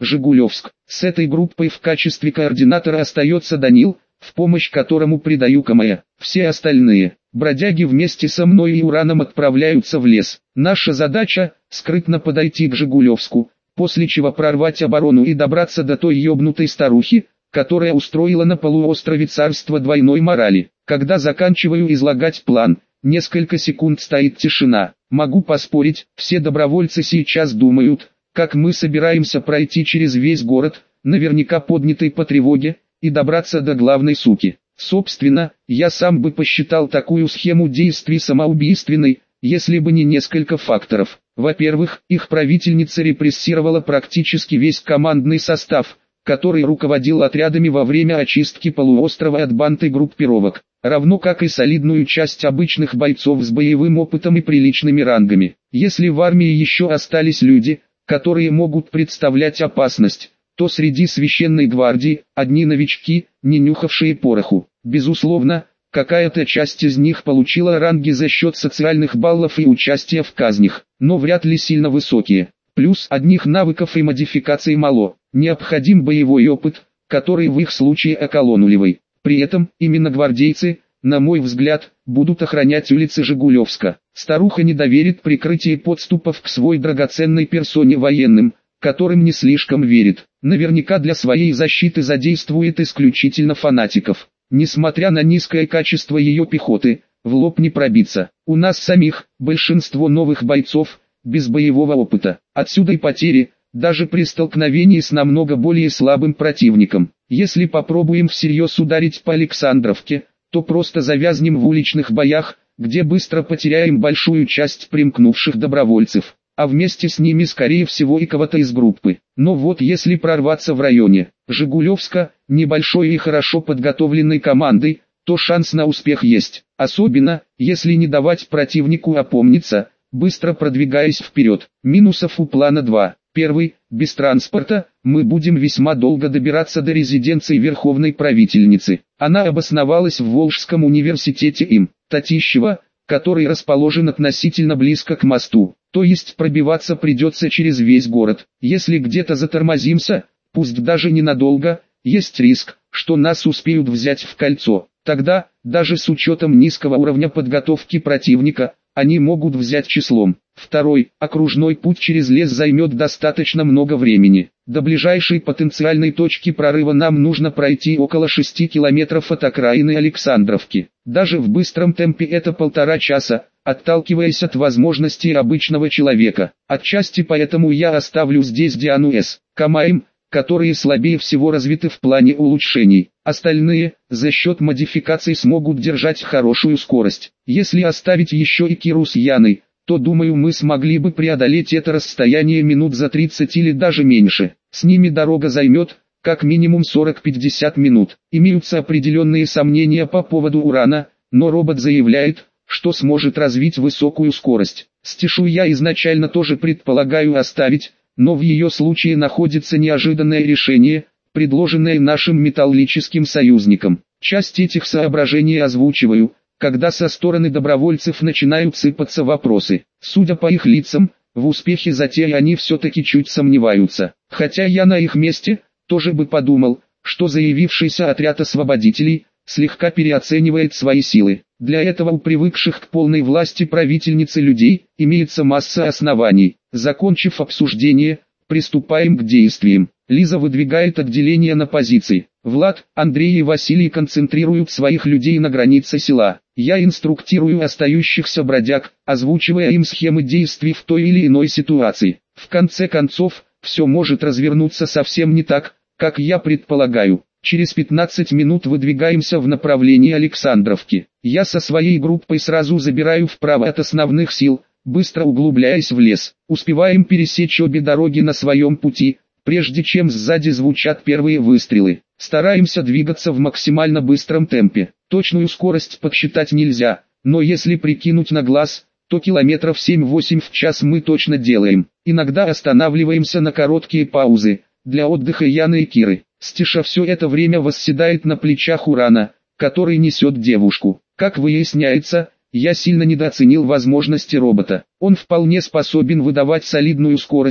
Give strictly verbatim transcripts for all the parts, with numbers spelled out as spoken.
Жигулевск. С этой группой в качестве координатора остается Данил, в помощь которому придаю КМЭ. Все остальные бродяги вместе со мной и Ураном отправляются в лес. Наша задача – скрытно подойти к Жигулевску, после чего прорвать оборону и добраться до той ёбнутой старухи, которая устроила на полуострове царство двойной морали. Когда заканчиваю излагать план, несколько секунд стоит тишина. Могу поспорить, все добровольцы сейчас думают, как мы собираемся пройти через весь город, наверняка поднятый по тревоге, и добраться до главной суки. Собственно, я сам бы посчитал такую схему действий самоубийственной, если бы не несколько факторов. Во-первых, их правительница репрессировала практически весь командный состав, который руководил отрядами во время очистки полуострова от банд и группировок, равно как и солидную часть обычных бойцов с боевым опытом и приличными рангами. Если в армии еще остались люди, которые могут представлять опасность, то среди священной гвардии одни новички, не нюхавшие пороху. Безусловно, какая-то часть из них получила ранги за счет социальных баллов и участия в казнях, но вряд ли сильно высокие. Плюс одних навыков и модификаций мало, необходим боевой опыт, который в их случае околонулевый. При этом, именно гвардейцы, на мой взгляд, будут охранять улицы Жигулевска. Старуха не доверит прикрытие подступов к своей драгоценной персоне военным, которым не слишком верит. Наверняка для своей защиты задействует исключительно фанатиков. Несмотря на низкое качество ее пехоты, в лоб не пробиться. У нас самих, большинство новых бойцов, без боевого опыта. Отсюда и потери, даже при столкновении с намного более слабым противником. Если попробуем всерьез ударить по Александровке, то просто завязнем в уличных боях, где быстро потеряем большую часть примкнувших добровольцев, а вместе с ними скорее всего и кого-то из группы. Но вот если прорваться в районе Жигулевска, небольшой и хорошо подготовленной командой, то шанс на успех есть. Особенно, если не давать противнику опомниться, быстро продвигаясь вперед. Минусов у плана два. Первый, без транспорта, мы будем весьма долго добираться до резиденции Верховной Правительницы. Она обосновалась в Волжском университете им, Татищева, который расположен относительно близко к мосту. То есть пробиваться придется через весь город. Если где-то затормозимся, пусть даже ненадолго, есть риск, что нас успеют взять в кольцо. Тогда, даже с учетом низкого уровня подготовки противника, они могут взять числом. Второй, окружной путь через лес займет достаточно много времени. До ближайшей потенциальной точки прорыва нам нужно пройти около шести километров от окраины Александровки. Даже в быстром темпе это полтора часа, отталкиваясь от возможностей обычного человека. Отчасти поэтому я оставлю здесь Диану С. Камаем, которые слабее всего развиты в плане улучшений. Остальные, за счет модификаций, смогут держать хорошую скорость. Если оставить еще и Киру с Яной, то думаю мы смогли бы преодолеть это расстояние минут за тридцать или даже меньше. С ними дорога займет, как минимум сорок-пятьдесят минут. Имеются определенные сомнения по поводу Урана, но робот заявляет, что сможет развить высокую скорость. Стешу я изначально тоже предполагаю оставить, но в ее случае находится неожиданное решение, предложенное нашим металлическим союзникам. Часть этих соображений озвучиваю, когда со стороны добровольцев начинают сыпаться вопросы. Судя по их лицам, в успехе затеи они все-таки чуть сомневаются. Хотя я на их месте, тоже бы подумал, что заявившийся отряд освободителей, слегка переоценивает свои силы. Для этого у привыкших к полной власти правительницы людей, имеется масса оснований. Закончив обсуждение, приступаем к действиям. Лиза выдвигает отделение на позиции. Влад, Андрей и Василий концентрируют своих людей на границе села. Я инструктирую остающихся бродяг, озвучивая им схемы действий в той или иной ситуации. В конце концов, все может развернуться совсем не так, как я предполагаю. Через пятнадцать минут выдвигаемся в направлении Александровки. Я со своей группой сразу забираю вправо от основных сил, быстро углубляясь в лес. Успеваем пересечь обе дороги на своем пути, прежде чем сзади звучат первые выстрелы. Стараемся двигаться в максимально быстром темпе. Точную скорость подсчитать нельзя, но если прикинуть на глаз, то километров семь-восемь в час мы точно делаем. Иногда останавливаемся на короткие паузы, для отдыха Яны и Киры. Стеша все это время восседает на плечах Урана, который несет девушку. Как выясняется, я сильно недооценил возможности робота. Он вполне способен выдавать солидную скорость,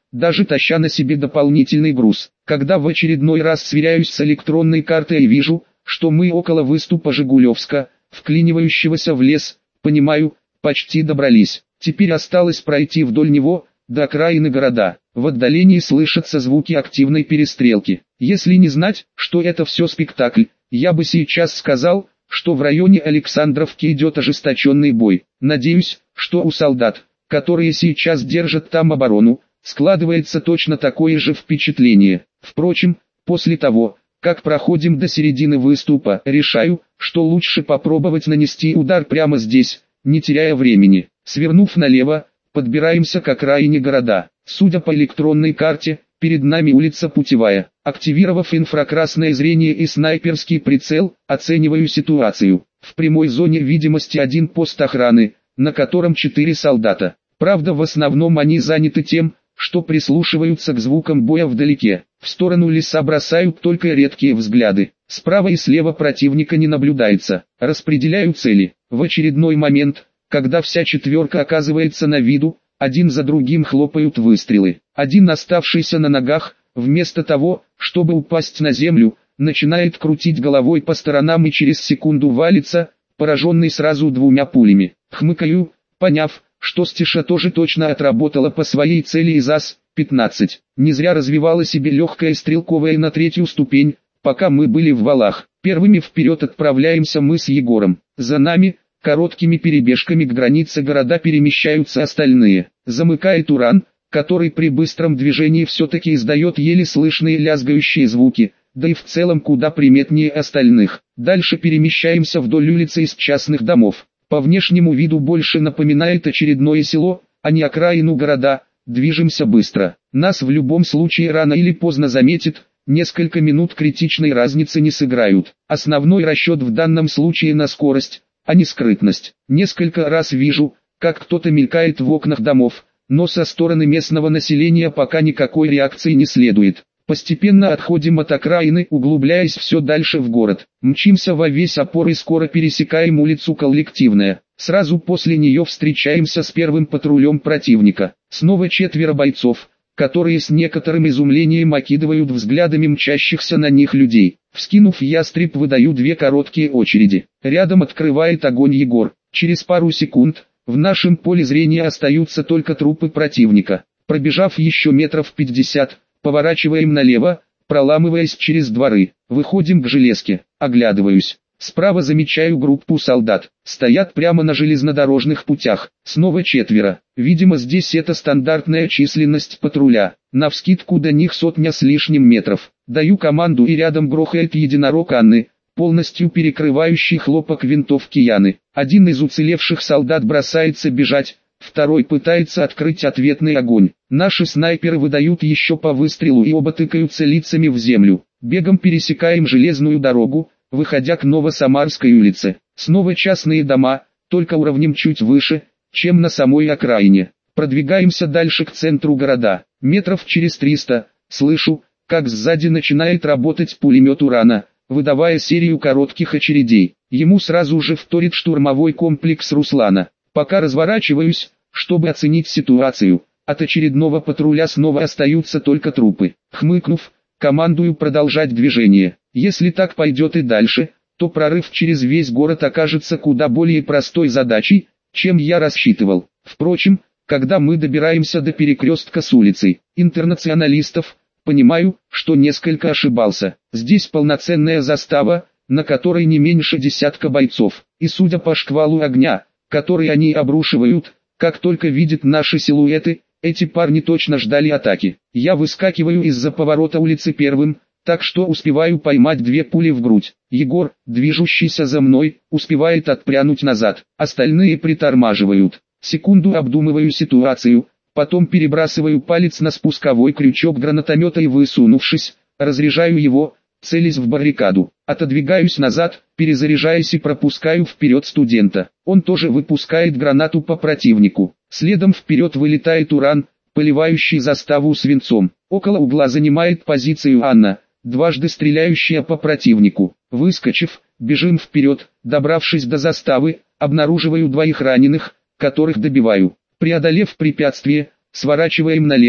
даже таща на себе дополнительный груз. Когда в очередной раз сверяюсь с электронной картой и вижу, что мы около выступа Жигулевска, вклинивающегося в лес, понимаю, почти добрались. Теперь осталось пройти вдоль него, до окраины города. В отдалении слышатся звуки активной перестрелки. Если не знать, что это все спектакль, я бы сейчас сказал, что в районе Александровки идет ожесточенный бой. Надеюсь, что у солдат, которые сейчас держат там оборону, складывается точно такое же впечатление. Впрочем, после того, как проходим до середины выступа, решаю, что лучше попробовать нанести удар прямо здесь, не теряя времени. Свернув налево, подбираемся к окраине города. Судя по электронной карте, перед нами улица Путевая. Активировав инфракрасное зрение и снайперский прицел, оцениваю ситуацию. В прямой зоне видимости один пост охраны, на котором четыре солдата. Правда, в основном они заняты тем, что прислушиваются к звукам боя вдалеке. В сторону леса бросают только редкие взгляды. Справа и слева противника не наблюдается. Распределяю цели. В очередной момент, когда вся четверка оказывается на виду, один за другим хлопают выстрелы. Один, оставшийся на ногах, вместо того, чтобы упасть на землю, начинает крутить головой по сторонам и через секунду валится, пораженный сразу двумя пулями. Хмыкаю, поняв, что Стеша тоже точно отработала по своей цели из АЗ пятнадцать. Не зря развивала себе легкая стрелковая на третью ступень, пока мы были в валах. Первыми вперед отправляемся мы с Егором. За нами, короткими перебежками к границе города, перемещаются остальные. Замыкает Уран, который при быстром движении все-таки издает еле слышные лязгающие звуки, да и в целом куда приметнее остальных. Дальше перемещаемся вдоль улицы из частных домов. По внешнему виду больше напоминает очередное село, а не окраину города. Движемся быстро. Нас в любом случае рано или поздно заметит, несколько минут критичной разницы не сыграют. Основной расчет в данном случае на скорость, а не скрытность. Несколько раз вижу, как кто-то мелькает в окнах домов, но со стороны местного населения пока никакой реакции не следует. Постепенно отходим от окраины, углубляясь все дальше в город. Мчимся во весь опор и скоро пересекаем улицу Коллективная. Сразу после нее встречаемся с первым патрулем противника. Снова четверо бойцов, которые с некоторым изумлением окидывают взглядами мчащихся на них людей. Вскинув ястреб, выдаю две короткие очереди. Рядом открывает огонь Егор. Через пару секунд в нашем поле зрения остаются только трупы противника. Пробежав еще метров пятьдесят, поворачиваем налево, проламываясь через дворы. Выходим к железке. Оглядываюсь. Справа замечаю группу солдат. Стоят прямо на железнодорожных путях. Снова четверо. Видимо, здесь это стандартная численность патруля. Навскидку до них сотня с лишним метров. Даю команду, и рядом грохает единорог Анны, полностью перекрывающий хлопок винтовки Яны. Один из уцелевших солдат бросается бежать, второй пытается открыть ответный огонь. Наши снайперы выдают еще по выстрелу, и оба тыкаются лицами в землю. Бегом пересекаем железную дорогу, выходя к Новосамарской улице. Снова частные дома, только уровнем чуть выше, чем на самой окраине. Продвигаемся дальше к центру города. Метров через триста, слышу, как сзади начинает работать пулемет Урана, выдавая серию коротких очередей. Ему сразу же вторит штурмовой комплекс Руслана. Пока разворачиваюсь, чтобы оценить ситуацию, от очередного патруля снова остаются только трупы. Хмыкнув, командую продолжать движение. Если так пойдет и дальше, то прорыв через весь город окажется куда более простой задачей, чем я рассчитывал. Впрочем, когда мы добираемся до перекрестка с улицей Интернационалистов, понимаю, что несколько ошибался. Здесь полноценная застава, на которой не меньше десятка бойцов, и судя по шквалу огня, который они обрушивают, как только видят наши силуэты, эти парни точно ждали атаки. Я выскакиваю из-за поворота улицы первым, так что успеваю поймать две пули в грудь. Егор, движущийся за мной, успевает отпрянуть назад, остальные притормаживают. Секунду обдумываю ситуацию, потом перебрасываю палец на спусковой крючок гранатомета и, высунувшись, разряжаю его, целясь в баррикаду. Отодвигаюсь назад, перезаряжаясь, и пропускаю вперед студента. Он тоже выпускает гранату по противнику. Следом вперед вылетает Уран, поливающий заставу свинцом. Около угла занимает позицию Анна, дважды стреляющая по противнику. Выскочив, бежим вперед, добравшись до заставы, обнаруживаю двоих раненых, которых добиваю. Преодолев препятствие, сворачиваем налево,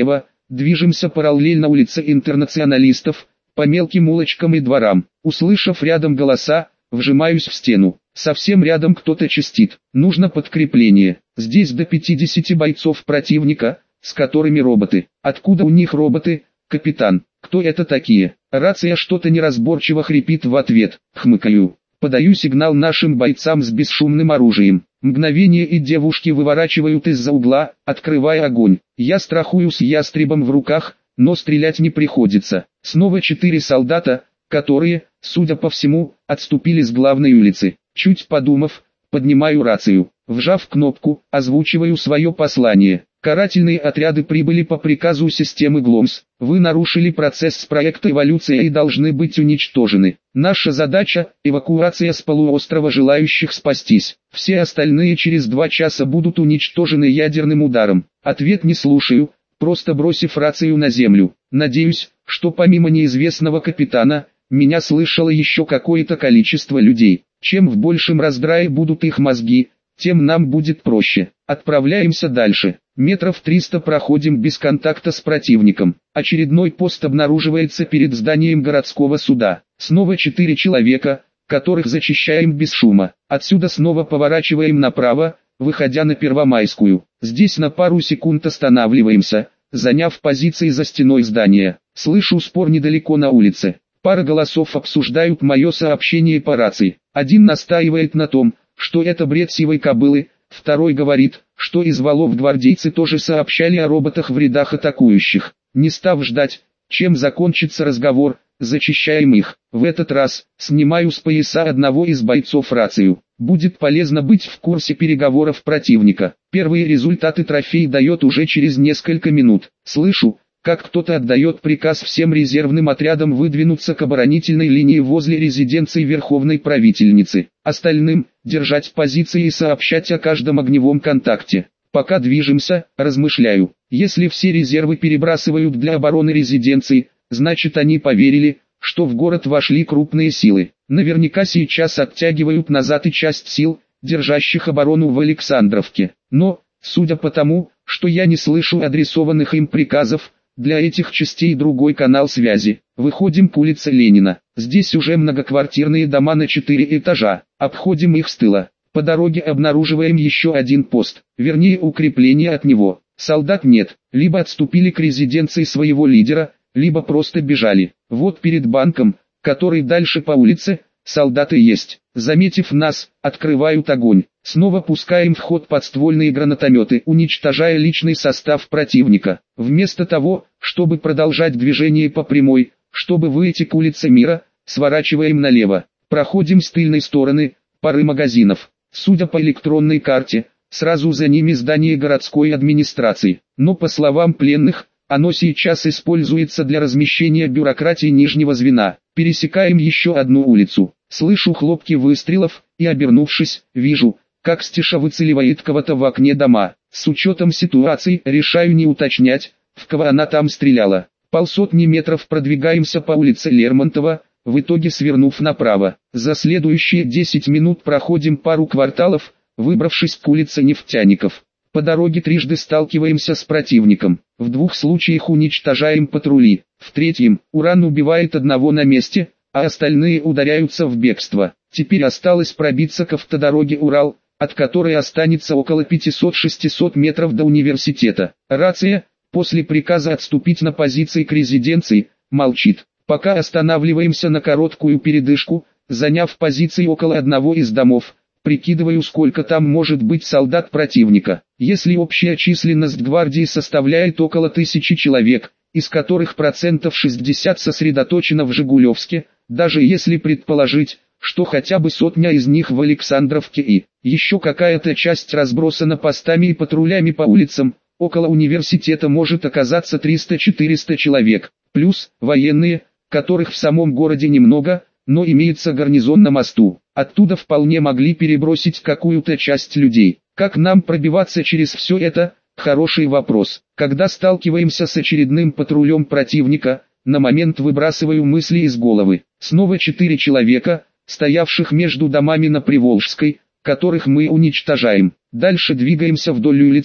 Движемся параллельно улице Интернационалистов, по мелким улочкам и дворам. Услышав рядом голоса, вжимаюсь в стену. Совсем рядом кто-то чистит. Нужно подкрепление. Здесь до пятидесяти бойцов противника, с которыми роботы. Откуда у них роботы, капитан? Кто это такие? Рация что-то неразборчиво хрипит в ответ. Хмыкаю. Подаю сигнал нашим бойцам с бесшумным оружием. Мгновение и девушки выворачивают из-за угла, открывая огонь. Я страхую с ястребом в руках, но стрелять не приходится. Снова четыре солдата, которые, судя по всему, отступили с главной улицы. Чуть подумав, поднимаю рацию. Вжав кнопку, озвучиваю свое послание. Карательные отряды прибыли по приказу системы ГЛОМС. Вы нарушили процесс проекта эволюции и должны быть уничтожены. Наша задача – эвакуация с полуострова желающих спастись. Все остальные через два часа будут уничтожены ядерным ударом. Ответ не слушаю, просто бросив рацию на землю. Надеюсь, что помимо неизвестного капитана, меня слышало еще какое-то количество людей. Чем в большем раздрае будут их мозги, тем нам будет проще. Отправляемся дальше. Метров триста проходим без контакта с противником. Очередной пост обнаруживается перед зданием городского суда. Снова четыре человека, которых зачищаем без шума. Отсюда снова поворачиваем направо, выходя на Первомайскую. Здесь на пару секунд останавливаемся, заняв позиции за стеной здания. Слышу спор недалеко на улице. Пара голосов обсуждают мое сообщение по рации. Один настаивает на том, что это бред сивой кобылы, второй говорит, что из валов гвардейцы тоже сообщали о роботах в рядах атакующих. Не став ждать, чем закончится разговор, зачищаем их. В этот раз, снимаю с пояса одного из бойцов рацию. Будет полезно быть в курсе переговоров противника. Первые результаты трофей дает уже через несколько минут. Слышу, как кто-то отдает приказ всем резервным отрядам выдвинуться к оборонительной линии возле резиденции Верховной Правительницы. Остальным – держать позиции и сообщать о каждом огневом контакте. Пока движемся, размышляю. Если все резервы перебрасывают для обороны резиденции, значит они поверили, что в город вошли крупные силы. Наверняка сейчас оттягивают назад и часть сил, держащих оборону в Александровке. Но, судя по тому, что я не слышу адресованных им приказов, для этих частей другой канал связи. Выходим к улице Ленина. Здесь уже многоквартирные дома на четыре этажа. Обходим их с тыла. По дороге обнаруживаем еще один пост, вернее укрепление от него. Солдат нет, либо отступили к резиденции своего лидера, либо просто бежали. Вот перед банком, который дальше по улице, солдаты есть. Заметив нас, открывают огонь. Снова пускаем в ход подствольные гранатометы, уничтожая личный состав противника. Вместо того, чтобы продолжать движение по прямой, чтобы выйти к улице Мира, сворачиваем налево. Проходим с тыльной стороны, пары магазинов. Судя по электронной карте, сразу за ними здание городской администрации. Но по словам пленных, оно сейчас используется для размещения бюрократии нижнего звена. Пересекаем еще одну улицу. Слышу хлопки выстрелов, и обернувшись, вижу, как Стеша выцеливает кого-то в окне дома. С учетом ситуации решаю не уточнять, в кого она там стреляла. Полсотни метров продвигаемся по улице Лермонтова, в итоге свернув направо. За следующие десять минут проходим пару кварталов, выбравшись к улице Нефтяников. По дороге трижды сталкиваемся с противником. В двух случаях уничтожаем патрули. В третьем, Уран убивает одного на месте, а остальные ударяются в бегство. Теперь осталось пробиться к автодороге Урал, от которой останется около пятисот-шестисот метров до университета. Рация, после приказа отступить на позиции к резиденции, молчит. Пока останавливаемся на короткую передышку, заняв позиции около одного из домов, прикидываю, сколько там может быть солдат противника. Если общая численность гвардии составляет около тысячи человек, из которых процентов шестьдесят сосредоточено в Жигулевске, даже если предположить, что хотя бы сотня из них в Александровке и еще какая-то часть разбросана постами и патрулями по улицам, около университета может оказаться триста-четыреста человек, плюс военные, которых в самом городе немного, но имеется гарнизон на мосту. Оттуда вполне могли перебросить какую-то часть людей. Как нам пробиваться через все это? Хороший вопрос. Когда сталкиваемся с очередным патрулем противника, на момент выбрасываю мысли из головы. Снова четыре человека, стоявших между домами на Приволжской, которых мы уничтожаем. Дальше двигаемся вдоль улицы,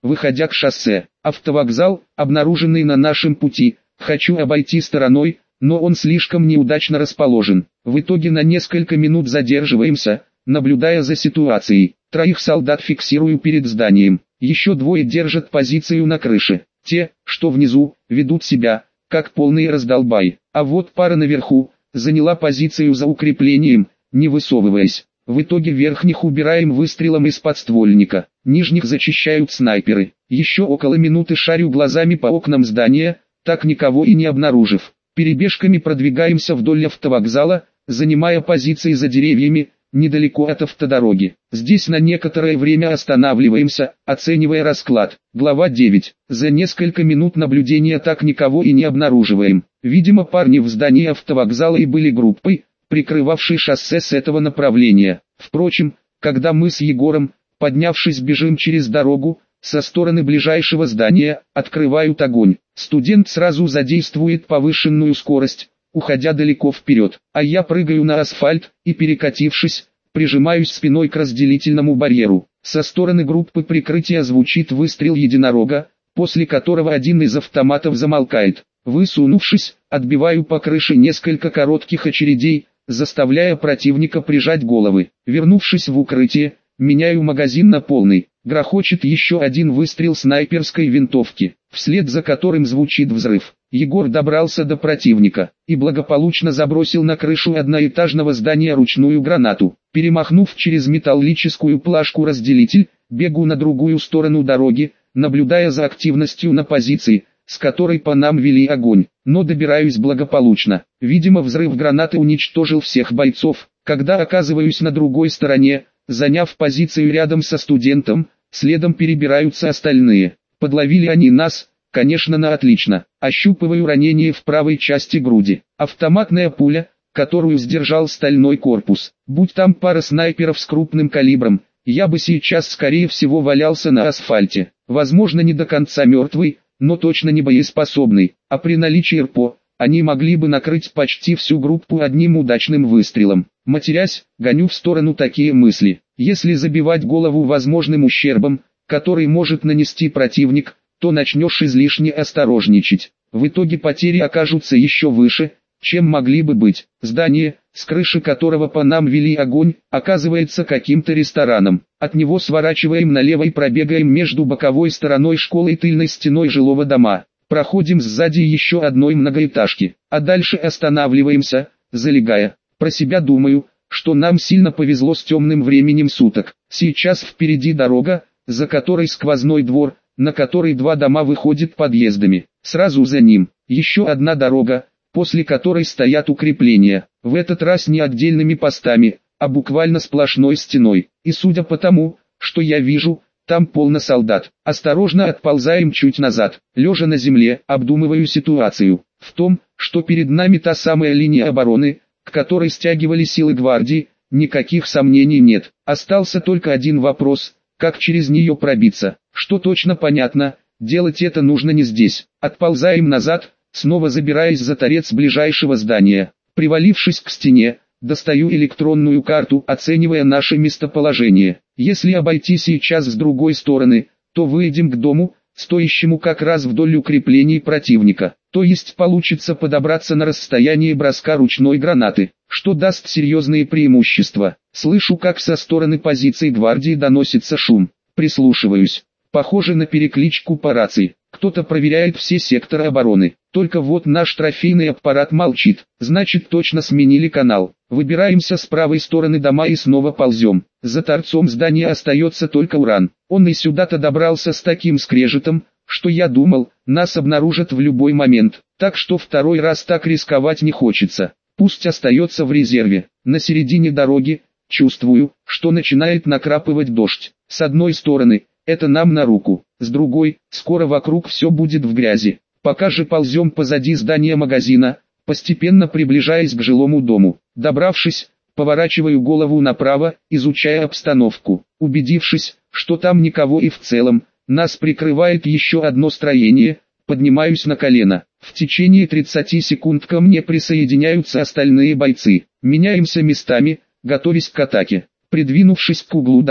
выходя к шоссе. Автовокзал, обнаруженный на нашем пути, хочу обойти стороной, но он слишком неудачно расположен. В итоге на несколько минут задерживаемся, наблюдая за ситуацией. Троих солдат фиксирую перед зданием. Еще двое держат позицию на крыше. Те, что внизу, ведут себя, как полные раздолбай. А вот пара наверху, заняла позицию за укреплением, не высовываясь. В итоге верхних убираем выстрелом из подствольника. Нижних зачищают снайперы. Еще около минуты шарю глазами по окнам здания, так никого и не обнаружив. Перебежками продвигаемся вдоль автовокзала, занимая позиции за деревьями, недалеко от автодороги. Здесь на некоторое время останавливаемся, оценивая расклад. Глава девять. За несколько минут наблюдения так никого и не обнаруживаем. Видимо, парни в здании автовокзала и были группой, прикрывавшей шоссе с этого направления. Впрочем, когда мы с Егором, поднявшись, бежим через дорогу, со стороны ближайшего здания, открывают огонь. Студент сразу задействует повышенную скорость, уходя далеко вперед, а я прыгаю на асфальт и, перекатившись, прижимаюсь спиной к разделительному барьеру. Со стороны группы прикрытия звучит выстрел единорога, после которого один из автоматов замолкает. Высунувшись, отбиваю по крыше несколько коротких очередей, заставляя противника прижать головы. Вернувшись в укрытие, меняю магазин на полный. Грохочет еще один выстрел снайперской винтовки, вслед за которым звучит взрыв. Егор добрался до противника и благополучно забросил на крышу одноэтажного здания ручную гранату. Перемахнув через металлическую плашку-разделитель, бегу на другую сторону дороги, наблюдая за активностью на позиции, с которой по нам вели огонь, но добираюсь благополучно. Видимо, взрыв гранаты уничтожил всех бойцов. Когда оказываюсь на другой стороне, заняв позицию рядом со студентом, следом перебираются остальные. Подловили они нас, конечно, на отлично. Ощупываю ранение в правой части груди. Автоматная пуля, которую сдержал стальной корпус. Будь там пара снайперов с крупным калибром, я бы сейчас скорее всего валялся на асфальте. Возможно, не до конца мертвый, но точно не боеспособный. А при наличии РПО, они могли бы накрыть почти всю группу одним удачным выстрелом. Матерясь, гоню в сторону такие мысли. Если забивать голову возможным ущербом, который может нанести противник, то начнешь излишне осторожничать. В итоге потери окажутся еще выше, чем могли бы быть. Здание, с крыши которого по нам вели огонь, оказывается каким-то рестораном. От него сворачиваем налево и пробегаем между боковой стороной школы и тыльной стеной жилого дома. Проходим сзади еще одной многоэтажки, а дальше останавливаемся, залегая. Про себя думаю, что нам сильно повезло с темным временем суток. Сейчас впереди дорога, за которой сквозной двор, на который два дома выходят подъездами. Сразу за ним еще одна дорога, после которой стоят укрепления. В этот раз не отдельными постами, а буквально сплошной стеной. И судя по тому, что я вижу, там полно солдат. Осторожно отползаем чуть назад. Лежа на земле, обдумываю ситуацию. В том, что перед нами та самая линия обороны, к которой стягивали силы гвардии, никаких сомнений нет. Остался только один вопрос: как через нее пробиться? Что точно понятно, делать это нужно не здесь. Отползаем назад, снова забираясь за торец ближайшего здания. Привалившись к стене, достаю электронную карту, оценивая наше местоположение. Если обойти сейчас с другой стороны, то выйдем к дому, стоящему как раз вдоль укреплений противника. То есть получится подобраться на расстояние броска ручной гранаты, что даст серьезные преимущества. Слышу, как со стороны позиций гвардии доносится шум. Прислушиваюсь. Похоже на перекличку по рации. Кто-то проверяет все секторы обороны. Только вот наш трофейный аппарат молчит. Значит, точно сменили канал. Выбираемся с правой стороны дома и снова ползем. За торцом здания остается только уран. Он и сюда-то добрался с таким скрежетом, что я думал, нас обнаружат в любой момент. Так что второй раз так рисковать не хочется. Пусть остается в резерве. На середине дороги чувствую, что начинает накрапывать дождь. С одной стороны, это нам на руку. С другой, скоро вокруг все будет в грязи. Пока же ползем позади здания магазина, постепенно приближаясь к жилому дому. Добравшись, поворачиваю голову направо, изучая обстановку. Убедившись, что там никого и в целом, нас прикрывает еще одно строение, поднимаюсь на колено. В течение тридцати секунд ко мне присоединяются остальные бойцы. Меняемся местами, готовясь к атаке. Придвинувшись к углу дома,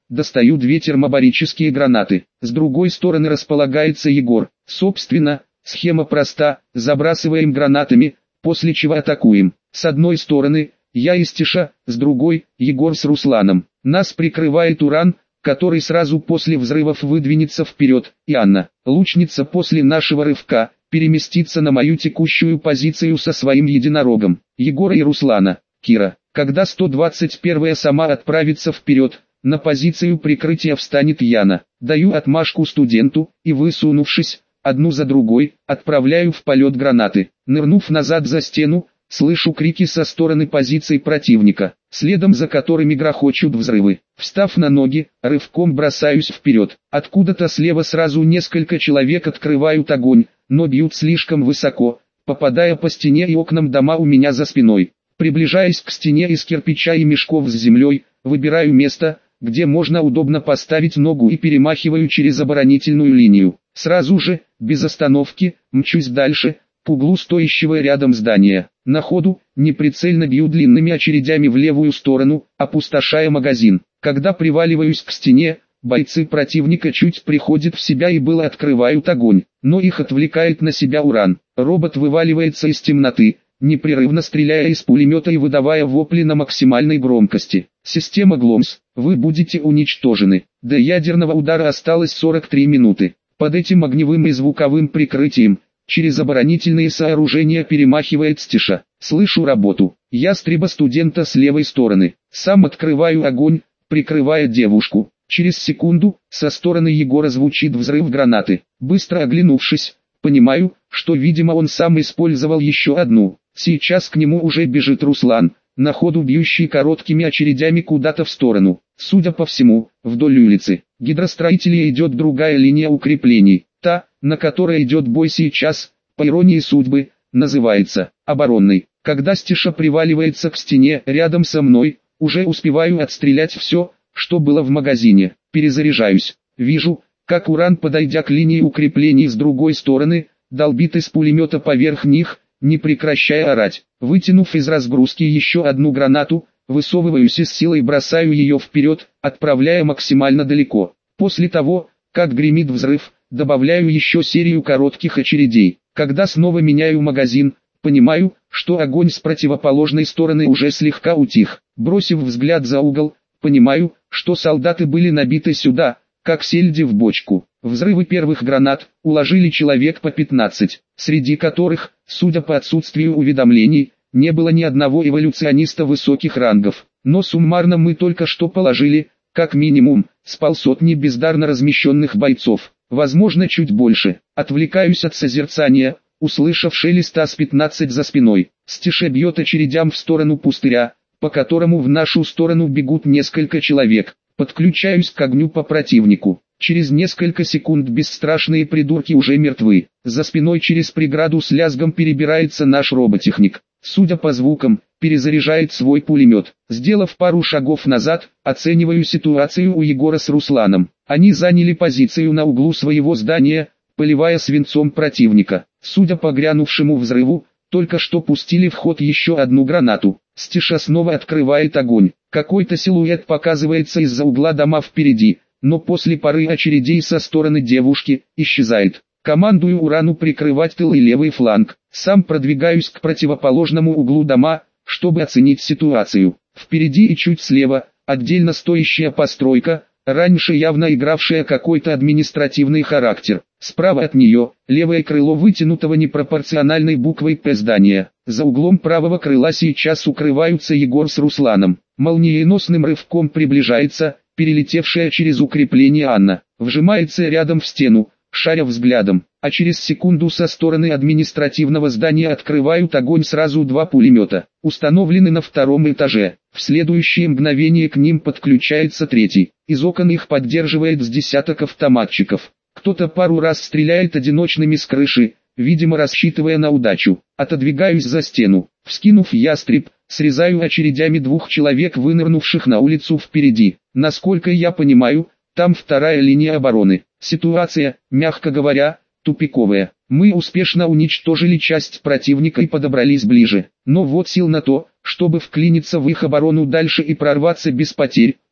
достаю две термобарические гранаты. С другой стороны располагается Егор. Собственно, схема проста, забрасываем гранатами, после чего атакуем. С одной стороны, я и Стеша, с другой, Егор с Русланом. Нас прикрывает Уран, который сразу после взрывов выдвинется вперед, и Анна, лучница после нашего рывка, переместится на мою текущую позицию со своим единорогом. Егора и Руслана, Кира. Когда сто двадцать первая сама отправится вперед, на позицию прикрытия встанет Яна. Даю отмашку студенту, и высунувшись, одну за другой, отправляю в полет гранаты. Нырнув назад за стену, слышу крики со стороны позиций противника, следом за которыми грохочут взрывы. Встав на ноги, рывком бросаюсь вперед. Откуда-то слева сразу несколько человек открывают огонь, но бьют слишком высоко, попадая по стене и окнам дома у меня за спиной. Приближаясь к стене из кирпича и мешков с землей, выбираю место, где можно удобно поставить ногу и перемахиваю через оборонительную линию. Сразу же, без остановки, мчусь дальше, к углу стоящего рядом здания. На ходу, неприцельно бью длинными очередями в левую сторону, опустошая магазин. Когда приваливаюсь к стене, бойцы противника чуть приходят в себя и было открывают огонь, но их отвлекает на себя Уран. Робот вываливается из темноты, непрерывно стреляя из пулемета и выдавая вопли на максимальной громкости. Система Гломс, вы будете уничтожены. До ядерного удара осталось сорок три минуты. Под этим огневым и звуковым прикрытием, через оборонительные сооружения перемахивает Стеша. Слышу работу. Ястреба студента с левой стороны. Сам открываю огонь, прикрывая девушку. Через секунду, со стороны Егора звучит взрыв гранаты. Быстро оглянувшись, понимаю, что видимо он сам использовал еще одну. Сейчас к нему уже бежит Руслан, на ходу бьющий короткими очередями куда-то в сторону. Судя по всему, вдоль улицы гидростроителей идет другая линия укреплений. Та, на которой идет бой сейчас, по иронии судьбы, называется оборонной. Когда Стеша приваливается к стене рядом со мной, уже успеваю отстрелять все, что было в магазине. Перезаряжаюсь. Вижу, как Уран, подойдя к линии укреплений с другой стороны, долбит из пулемета поверх них, не прекращая орать. Вытянув из разгрузки еще одну гранату, высовываюсь и с силой бросаю ее вперед, отправляя максимально далеко. После того, как гремит взрыв, добавляю еще серию коротких очередей. Когда снова меняю магазин, понимаю, что огонь с противоположной стороны уже слегка утих. Бросив взгляд за угол, понимаю, что солдаты были набиты сюда, как сельди в бочку. Взрывы первых гранат уложили человек по пятнадцать, среди которых, судя по отсутствию уведомлений, не было ни одного эволюциониста высоких рангов. Но суммарно мы только что положили, как минимум, с полсотни бездарно размещенных бойцов. Возможно, чуть больше. Отвлекаюсь от созерцания, услышав шелест АС пятнадцать за спиной. Стеша бьет очередям в сторону пустыря, по которому в нашу сторону бегут несколько человек. Подключаюсь к огню по противнику. Через несколько секунд бесстрашные придурки уже мертвы. За спиной через преграду с лязгом перебирается наш роботехник. Судя по звукам, перезаряжает свой пулемет. Сделав пару шагов назад, оцениваю ситуацию у Егора с Русланом. Они заняли позицию на углу своего здания, поливая свинцом противника. Судя по грянувшему взрыву, только что пустили в ход еще одну гранату. Стеша снова открывает огонь. Какой-то силуэт показывается из-за угла дома впереди, но после пары очередей со стороны девушки, исчезает. Командую Урану прикрывать тыл и левый фланг. Сам продвигаюсь к противоположному углу дома, чтобы оценить ситуацию. Впереди и чуть слева, отдельно стоящая постройка, раньше явно игравшая какой-то административный характер. Справа от нее, левое крыло вытянутого непропорциональной буквой «П» здания. За углом правого крыла сейчас укрываются Егор с Русланом. Молниеносным рывком приближается, перелетевшая через укрепление Анна. Вжимается рядом в стену, шаря взглядом, а через секунду со стороны административного здания открывают огонь сразу два пулемета, установлены на втором этаже. В следующее мгновение к ним подключается третий. Из окон их поддерживает с десяток автоматчиков. Кто-то пару раз стреляет одиночными с крыши, видимо рассчитывая на удачу. Отодвигаюсь за стену. Вскинув ястреб, срезаю очередями двух человек, вынырнувших на улицу впереди. Насколько я понимаю, там вторая линия обороны. Ситуация, мягко говоря, тупиковая. Мы успешно уничтожили часть противника и подобрались ближе. Но вот сил на то, чтобы вклиниться в их оборону дальше и прорваться без потерь,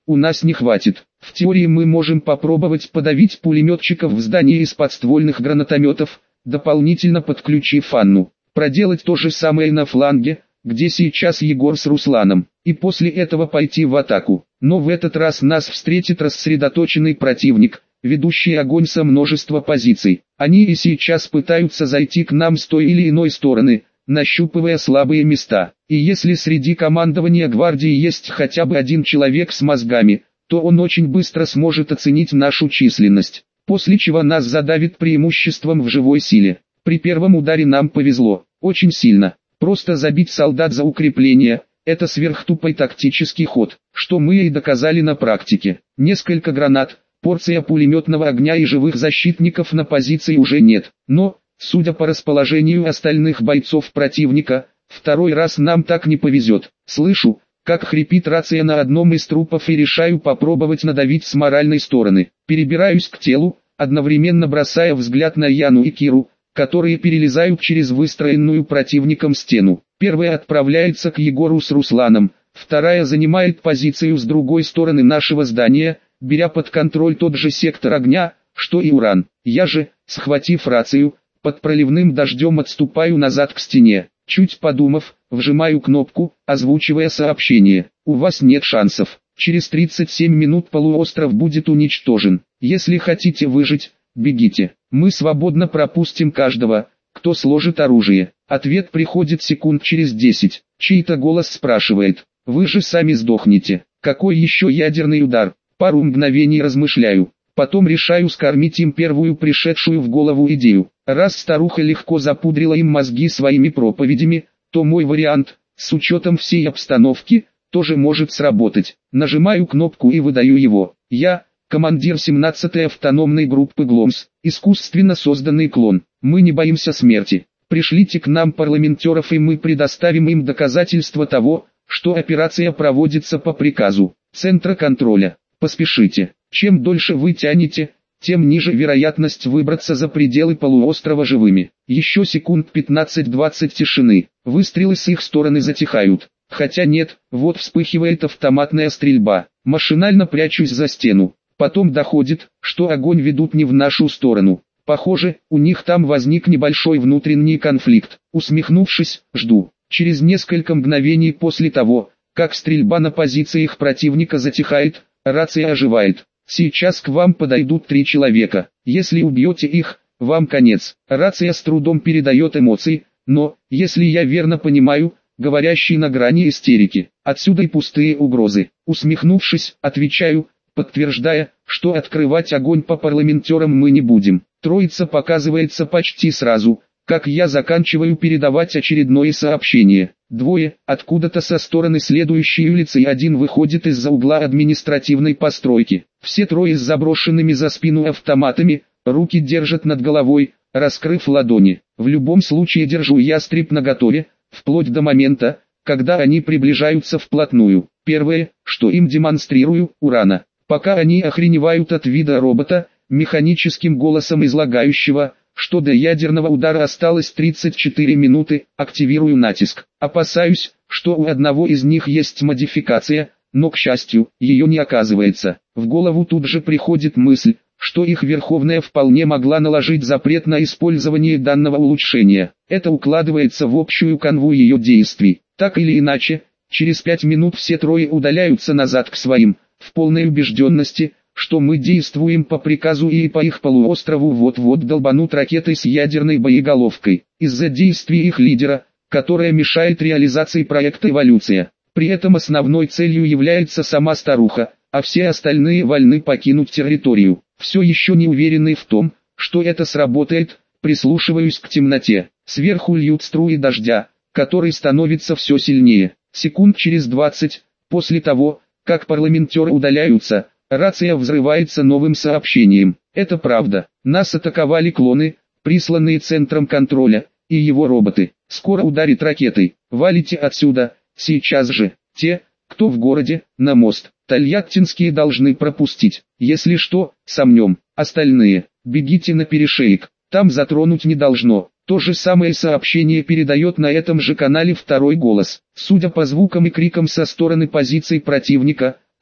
у нас не хватит. В теории мы можем попробовать подавить пулеметчиков в здании из подствольных гранатометов, дополнительно подключив Анну. Проделать то же самое на фланге, где сейчас Егор с Русланом, и после этого пойти в атаку. Но в этот раз нас встретит рассредоточенный противник, ведущий огонь со множества позиций. Они и сейчас пытаются зайти к нам с той или иной стороны, нащупывая слабые места. И если среди командования гвардии есть хотя бы один человек с мозгами, то он очень быстро сможет оценить нашу численность, после чего нас задавит преимуществом в живой силе. При первом ударе нам повезло, очень сильно. Просто забить солдат за укрепление – это сверхтупый тактический ход, что мы и доказали на практике. Несколько гранат, порция пулеметного огня и живых защитников на позиции уже нет. Но, судя по расположению остальных бойцов противника, второй раз нам так не повезет. Слышу, как хрипит рация на одном из трупов и решаю попробовать надавить с моральной стороны. Перебираюсь к телу, одновременно бросая взгляд на Яну и Киру, которые перелезают через выстроенную противником стену. Первая отправляется к Егору с Русланом, вторая занимает позицию с другой стороны нашего здания, беря под контроль тот же сектор огня, что и Уран. Я же, схватив рацию, под проливным дождем отступаю назад к стене. Чуть подумав, вжимаю кнопку, озвучивая сообщение. У вас нет шансов. Через тридцать семь минут полуостров будет уничтожен. Если хотите выжить, бегите. Мы свободно пропустим каждого, кто сложит оружие. Ответ приходит секунд через десять. Чей-то голос спрашивает: вы же сами сдохнете. Какой еще ядерный удар? Пару мгновений размышляю. Потом решаю скормить им первую пришедшую в голову идею. Раз старуха легко запудрила им мозги своими проповедями, то мой вариант, с учетом всей обстановки, тоже может сработать. Нажимаю кнопку и выдаю его. Я, командир семнадцатой автономной группы ГЛОМС, искусственно созданный клон. Мы не боимся смерти. Пришлите к нам парламентеров, и мы предоставим им доказательства того, что операция проводится по приказу Центра контроля. Поспешите. Чем дольше вы тянете, тем ниже вероятность выбраться за пределы полуострова живыми. Еще секунд пятнадцать-двадцать тишины. Выстрелы с их стороны затихают. Хотя нет, вот вспыхивает автоматная стрельба. Машинально прячусь за стену. Потом доходит, что огонь ведут не в нашу сторону. Похоже, у них там возник небольшой внутренний конфликт. Усмехнувшись, жду. Через несколько мгновений после того, как стрельба на позициях противника затихает, рация оживает. Сейчас к вам подойдут три человека. Если убьете их, вам конец. Рация с трудом передает эмоции, но, если я верно понимаю, говорящий на грани истерики. Отсюда и пустые угрозы. Усмехнувшись, отвечаю, подтверждая, что открывать огонь по парламентерам мы не будем. Троица показывается почти сразу, как я заканчиваю передавать очередное сообщение. Двое, откуда-то со стороны следующей улицы, и один выходит из-за угла административной постройки. Все трое с заброшенными за спину автоматами, руки держат над головой, раскрыв ладони. В любом случае держу ястреб наготове, вплоть до момента, когда они приближаются вплотную. Первое, что им демонстрирую, Урана. Пока они охреневают от вида робота, механическим голосом излагающего, что до ядерного удара осталось тридцать четыре минуты, активирую натиск. Опасаюсь, что у одного из них есть модификация, но, к счастью, ее не оказывается. В голову тут же приходит мысль, что их Верховная вполне могла наложить запрет на использование данного улучшения. Это укладывается в общую канву ее действий. Так или иначе, через пять минут все трое удаляются назад к своим, в полной убежденности, что мы действуем по приказу, и по их полуострову вот-вот долбанут ракетой с ядерной боеголовкой, из-за действий их лидера, которая мешает реализации проекта «Эволюция». При этом основной целью является сама старуха, а все остальные вольны покинуть территорию. Все еще не уверенный в том, что это сработает, прислушиваюсь к темноте. Сверху льют струи дождя, который становится все сильнее. Секунд через двадцать, после того, как парламентеры удаляются, рация взрывается новым сообщением. Это правда. Нас атаковали клоны, присланные Центром контроля, и его роботы. Скоро ударит ракетой. Валите отсюда, сейчас же. Те, кто в городе, на мост. Тольяттинские должны пропустить. Если что, сомнем. Остальные, бегите на перешеек. Там затронуть не должно. То же самое сообщение передает на этом же канале второй голос. Судя по звукам и крикам со стороны позиций противника,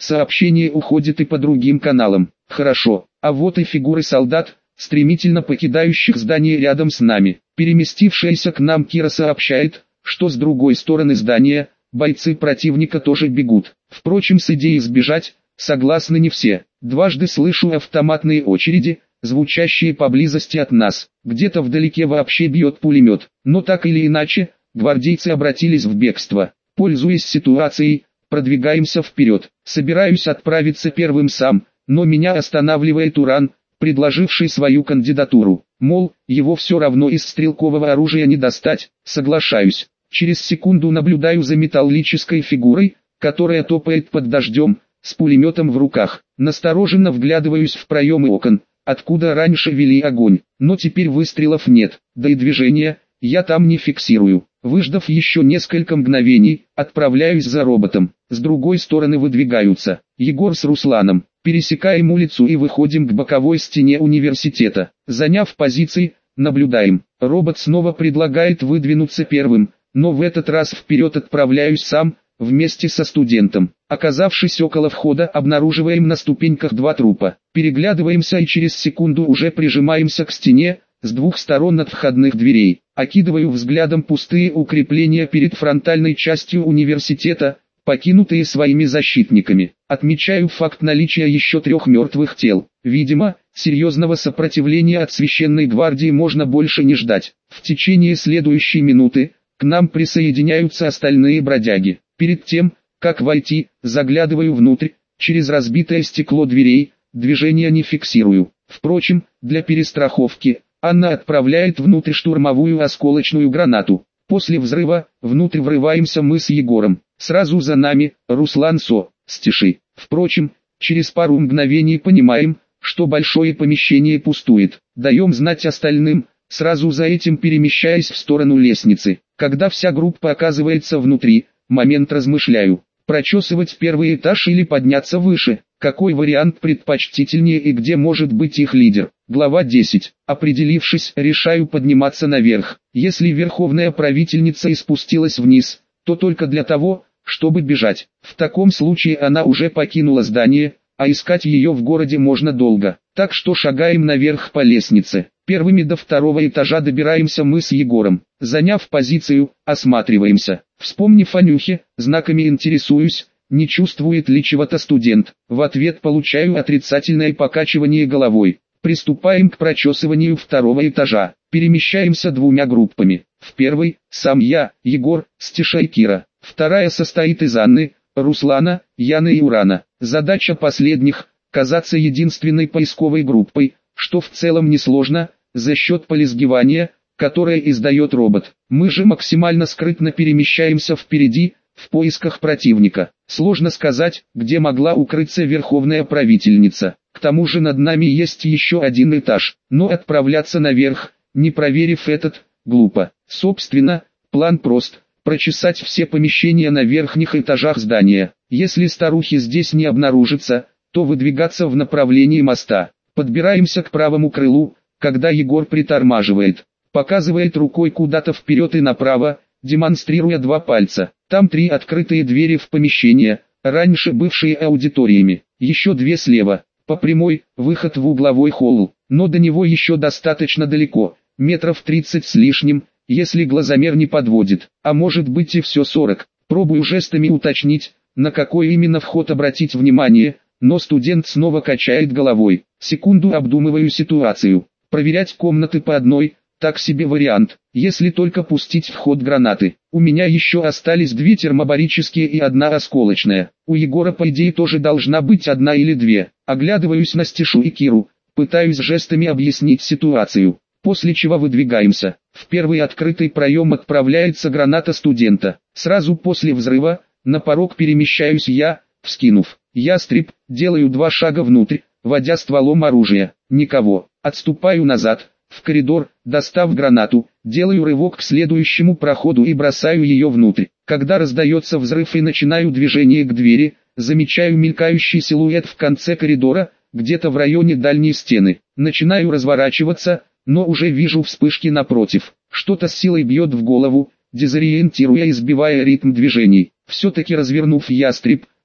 Сообщение уходит и по другим каналам. Хорошо, а вот и фигуры солдат, стремительно покидающих здание рядом с нами. Переместившаяся к нам Кира сообщает, что с другой стороны здания, бойцы противника тоже бегут. Впрочем, с идеей сбежать, согласны не все. Дважды слышу автоматные очереди, звучащие поблизости от нас. Где-то вдалеке вообще бьет пулемет. Но так или иначе, гвардейцы обратились в бегство. Пользуясь ситуацией, продвигаемся вперед. Собираюсь отправиться первым сам, но меня останавливает Уран, предложивший свою кандидатуру. Мол, его все равно из стрелкового оружия не достать. Соглашаюсь. Через секунду наблюдаю за металлической фигурой, которая топает под дождем, с пулеметом в руках. Настороженно вглядываюсь в проемы окон, откуда раньше вели огонь. Но теперь выстрелов нет, да и движения я там не фиксирую. Выждав еще несколько мгновений, отправляюсь за роботом. С другой стороны выдвигаются Егор с Русланом. Пересекаем улицу и выходим к боковой стене университета. Заняв позиции, наблюдаем. Робот снова предлагает выдвинуться первым, но в этот раз вперед отправляюсь сам, вместе со студентом. Оказавшись около входа, обнаруживаем на ступеньках два трупа. Переглядываемся и через секунду уже прижимаемся к стене, с двух сторон от входных дверей. Окидываю взглядом пустые укрепления перед фронтальной частью университета, покинутые своими защитниками. Отмечаю факт наличия еще трех мертвых тел. Видимо, серьезного сопротивления от священной гвардии можно больше не ждать. В течение следующей минуты к нам присоединяются остальные бродяги. Перед тем, как войти, заглядываю внутрь, через разбитое стекло дверей, движения не фиксирую. Впрочем, для перестраховки, Анна отправляет внутрь штурмовую осколочную гранату. После взрыва, внутрь врываемся мы с Егором. Сразу за нами, Руслан Со, Стиши. Впрочем, через пару мгновений понимаем, что большое помещение пустует. Даем знать остальным, сразу за этим перемещаясь в сторону лестницы. Когда вся группа оказывается внутри, момент размышляю. Прочесывать первый этаж или подняться выше? Какой вариант предпочтительнее и где может быть их лидер? Глава десять. Определившись, решаю подниматься наверх. Если верховная правительница и спустилась вниз, то только для того, чтобы бежать. В таком случае она уже покинула здание, а искать ее в городе можно долго. Так что шагаем наверх по лестнице. Первыми до второго этажа добираемся мы с Егором. Заняв позицию, осматриваемся. Вспомнив о нюхе, знаками интересуюсь, не чувствует ли чего-то студент. В ответ получаю отрицательное покачивание головой. Приступаем к прочесыванию второго этажа. Перемещаемся двумя группами. В первой – сам я, Егор, Стиша и Кира. Вторая состоит из Анны, Руслана, Яны и Урана. Задача последних – казаться единственной поисковой группой, что в целом несложно, за счет полизгивания, которое издает робот. Мы же максимально скрытно перемещаемся впереди, в поисках противника. Сложно сказать, где могла укрыться верховная правительница. К тому же над нами есть еще один этаж, но отправляться наверх, не проверив этот, глупо. Собственно, план прост. Прочесать все помещения на верхних этажах здания. Если старухи здесь не обнаружится, то выдвигаться в направлении моста. Подбираемся к правому крылу, когда Егор притормаживает. Показывает рукой куда-то вперед и направо, демонстрируя два пальца. Там три открытые двери в помещение, раньше бывшие аудиториями. Еще две слева. По прямой, выход в угловой холл. Но до него еще достаточно далеко, метров тридцать с лишним, если глазомер не подводит. А может быть и все сорок. Пробую жестами уточнить, на какой именно вход обратить внимание, но студент снова качает головой. Секунду обдумываю ситуацию. Проверять комнаты по одной, так себе вариант, если только пустить в ход гранаты. У меня еще остались две термобарические и одна осколочная. У Егора по идее тоже должна быть одна или две. Оглядываюсь на Стишу и Киру, пытаюсь жестами объяснить ситуацию. После чего выдвигаемся. В первый открытый проем отправляется граната студента. Сразу после взрыва, на порог перемещаюсь я, вскинув ястреб, делаю два шага внутрь, водя стволом оружия. Никого. Отступаю назад, в коридор, достав гранату, делаю рывок к следующему проходу и бросаю ее внутрь. Когда раздается взрыв и начинаю движение к двери, замечаю мелькающий силуэт в конце коридора, где-то в районе дальней стены. Начинаю разворачиваться, но уже вижу вспышки напротив. Что-то с силой бьет в голову, дезориентируя и сбивая ритм движений. Все-таки развернув ястреб,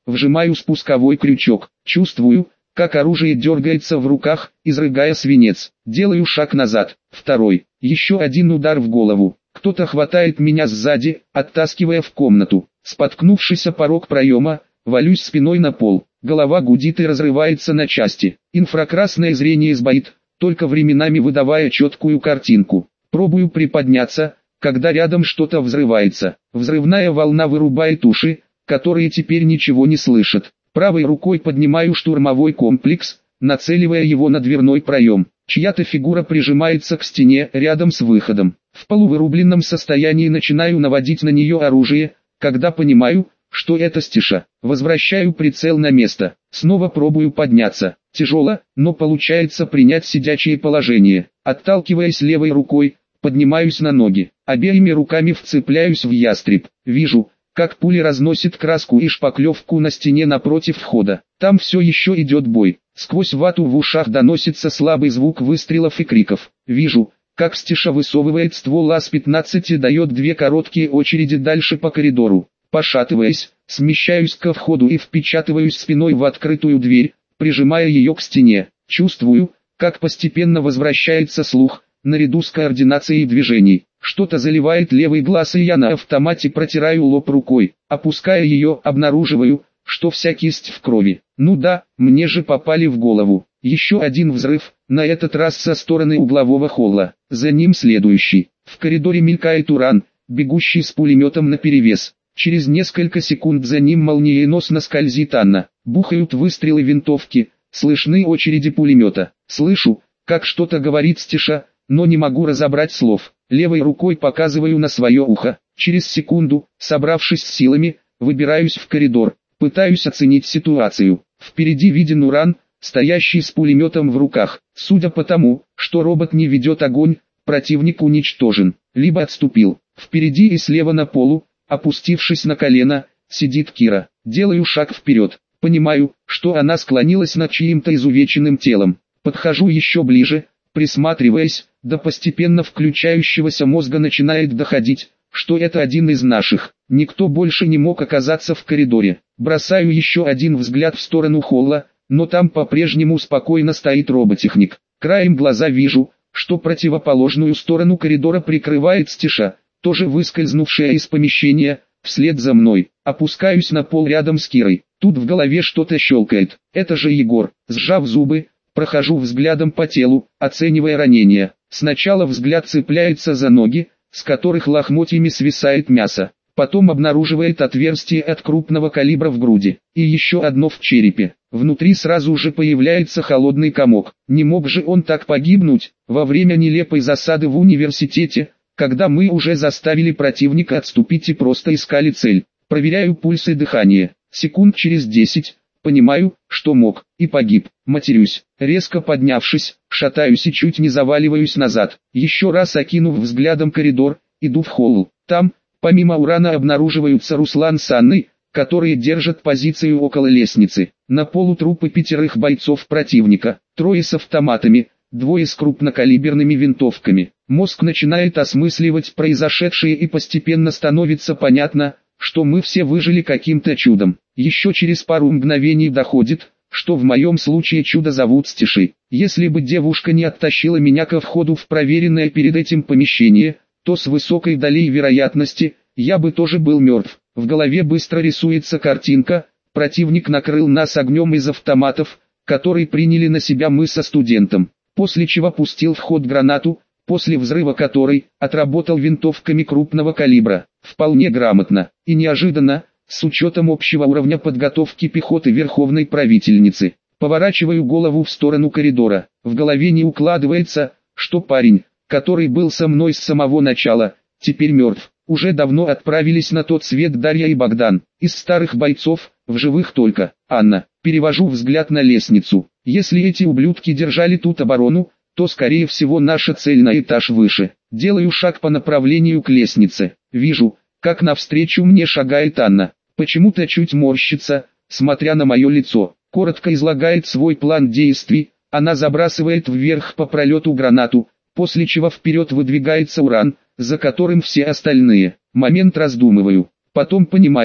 вжимаю спусковой крючок, чувствую, как оружие дергается в руках, изрыгая свинец. Делаю шаг назад, второй, еще один удар в голову. Кто-то хватает меня сзади, оттаскивая в комнату. Споткнувшись о порог проема, валюсь спиной на пол. Голова гудит и разрывается на части. Инфракрасное зрение сбоит, только временами выдавая четкую картинку. Пробую приподняться, когда рядом что-то взрывается. Взрывная волна вырубает уши, которые теперь ничего не слышат. Правой рукой поднимаю штурмовой комплекс, нацеливая его на дверной проем. Чья-то фигура прижимается к стене рядом с выходом. В полувырубленном состоянии начинаю наводить на нее оружие, когда понимаю, что это Стеша. Возвращаю прицел на место. Снова пробую подняться. Тяжело, но получается принять сидячее положение. Отталкиваясь левой рукой, поднимаюсь на ноги. Обеими руками вцепляюсь в ястреб. Вижу, как пули разносит краску и шпаклевку на стене напротив входа. Там все еще идет бой. Сквозь вату в ушах доносится слабый звук выстрелов и криков. Вижу, как Стеша высовывает ствол АЗ пятнадцать и дает две короткие очереди дальше по коридору. Пошатываясь, смещаюсь ко входу и впечатываюсь спиной в открытую дверь, прижимая ее к стене. Чувствую, как постепенно возвращается слух, наряду с координацией движений. Что-то заливает левый глаз, и я на автомате протираю лоб рукой. Опуская ее, обнаруживаю, что вся кисть в крови. Ну да, мне же попали в голову. Еще один взрыв, на этот раз со стороны углового холла. За ним следующий. В коридоре мелькает Уран, бегущий с пулеметом наперевес. Через несколько секунд за ним молниеносно скользит Анна. Бухают выстрелы винтовки, слышны очереди пулемета. Слышу, как что-то говорит Стеша, но не могу разобрать слов. Левой рукой показываю на свое ухо. Через секунду, собравшись с силами, выбираюсь в коридор. Пытаюсь оценить ситуацию. Впереди виден Уран, стоящий с пулеметом в руках. Судя по тому, что робот не ведет огонь, противник уничтожен, либо отступил. Впереди и слева на полу, опустившись на колено, сидит Кира. Делаю шаг вперед. Понимаю, что она склонилась над чьим-то изувеченным телом. Подхожу еще ближе, присматриваясь, до постепенно включающегося мозга начинает доходить, что это один из наших. Никто больше не мог оказаться в коридоре. Бросаю еще один взгляд в сторону холла, но там по-прежнему спокойно стоит роботехник. Краем глаза вижу, что противоположную сторону коридора прикрывает Стеша, тоже выскользнувшая из помещения, вслед за мной. Опускаюсь на пол рядом с Кирой. Тут в голове что-то щелкает. Это же Егор. Сжав зубы, прохожу взглядом по телу, оценивая ранения. Сначала взгляд цепляется за ноги, с которых лохмотьями свисает мясо. Потом обнаруживает отверстие от крупного калибра в груди. И еще одно в черепе. Внутри сразу же появляется холодный комок. Не мог же он так погибнуть, во время нелепой засады в университете, когда мы уже заставили противника отступить и просто искали цель. Проверяю пульс и дыхание. Секунд через десять, понимаю, что мог, и погиб. Матерюсь. Резко поднявшись, шатаюсь и чуть не заваливаюсь назад. Еще раз окинув взглядом коридор, иду в холл. Там, помимо Урана, обнаруживаются Руслан с Анной, которые держат позицию около лестницы. На полу трупы пятерых бойцов противника, трое с автоматами, двое с крупнокалиберными винтовками. Мозг начинает осмысливать произошедшее, и постепенно становится понятно, что мы все выжили каким-то чудом. Еще через пару мгновений доходит, что в моем случае чудо зовут Стешей. Если бы девушка не оттащила меня ко входу в проверенное перед этим помещение, то с высокой долей вероятности, я бы тоже был мертв. В голове быстро рисуется картинка: противник накрыл нас огнем из автоматов, который приняли на себя мы со студентом, после чего пустил в ход гранату, после взрыва которой отработал винтовками крупного калибра. Вполне грамотно и неожиданно, с учетом общего уровня подготовки пехоты верховной правительницы. Поворачиваю голову в сторону коридора. В голове не укладывается, что парень, который был со мной с самого начала, теперь мертв. Уже давно отправились на тот свет Дарья и Богдан. Из старых бойцов, в живых только Анна. Перевожу взгляд на лестницу. Если эти ублюдки держали тут оборону, то скорее всего наша цель на этаж выше. Делаю шаг по направлению к лестнице. Вижу, как навстречу мне шагает Анна. Почему-то чуть морщится, смотря на мое лицо. Коротко излагает свой план действий. Она забрасывает вверх по пролету гранату, после чего вперед выдвигается Уран, за которым все остальные. Момент раздумываю. Потом понимаю,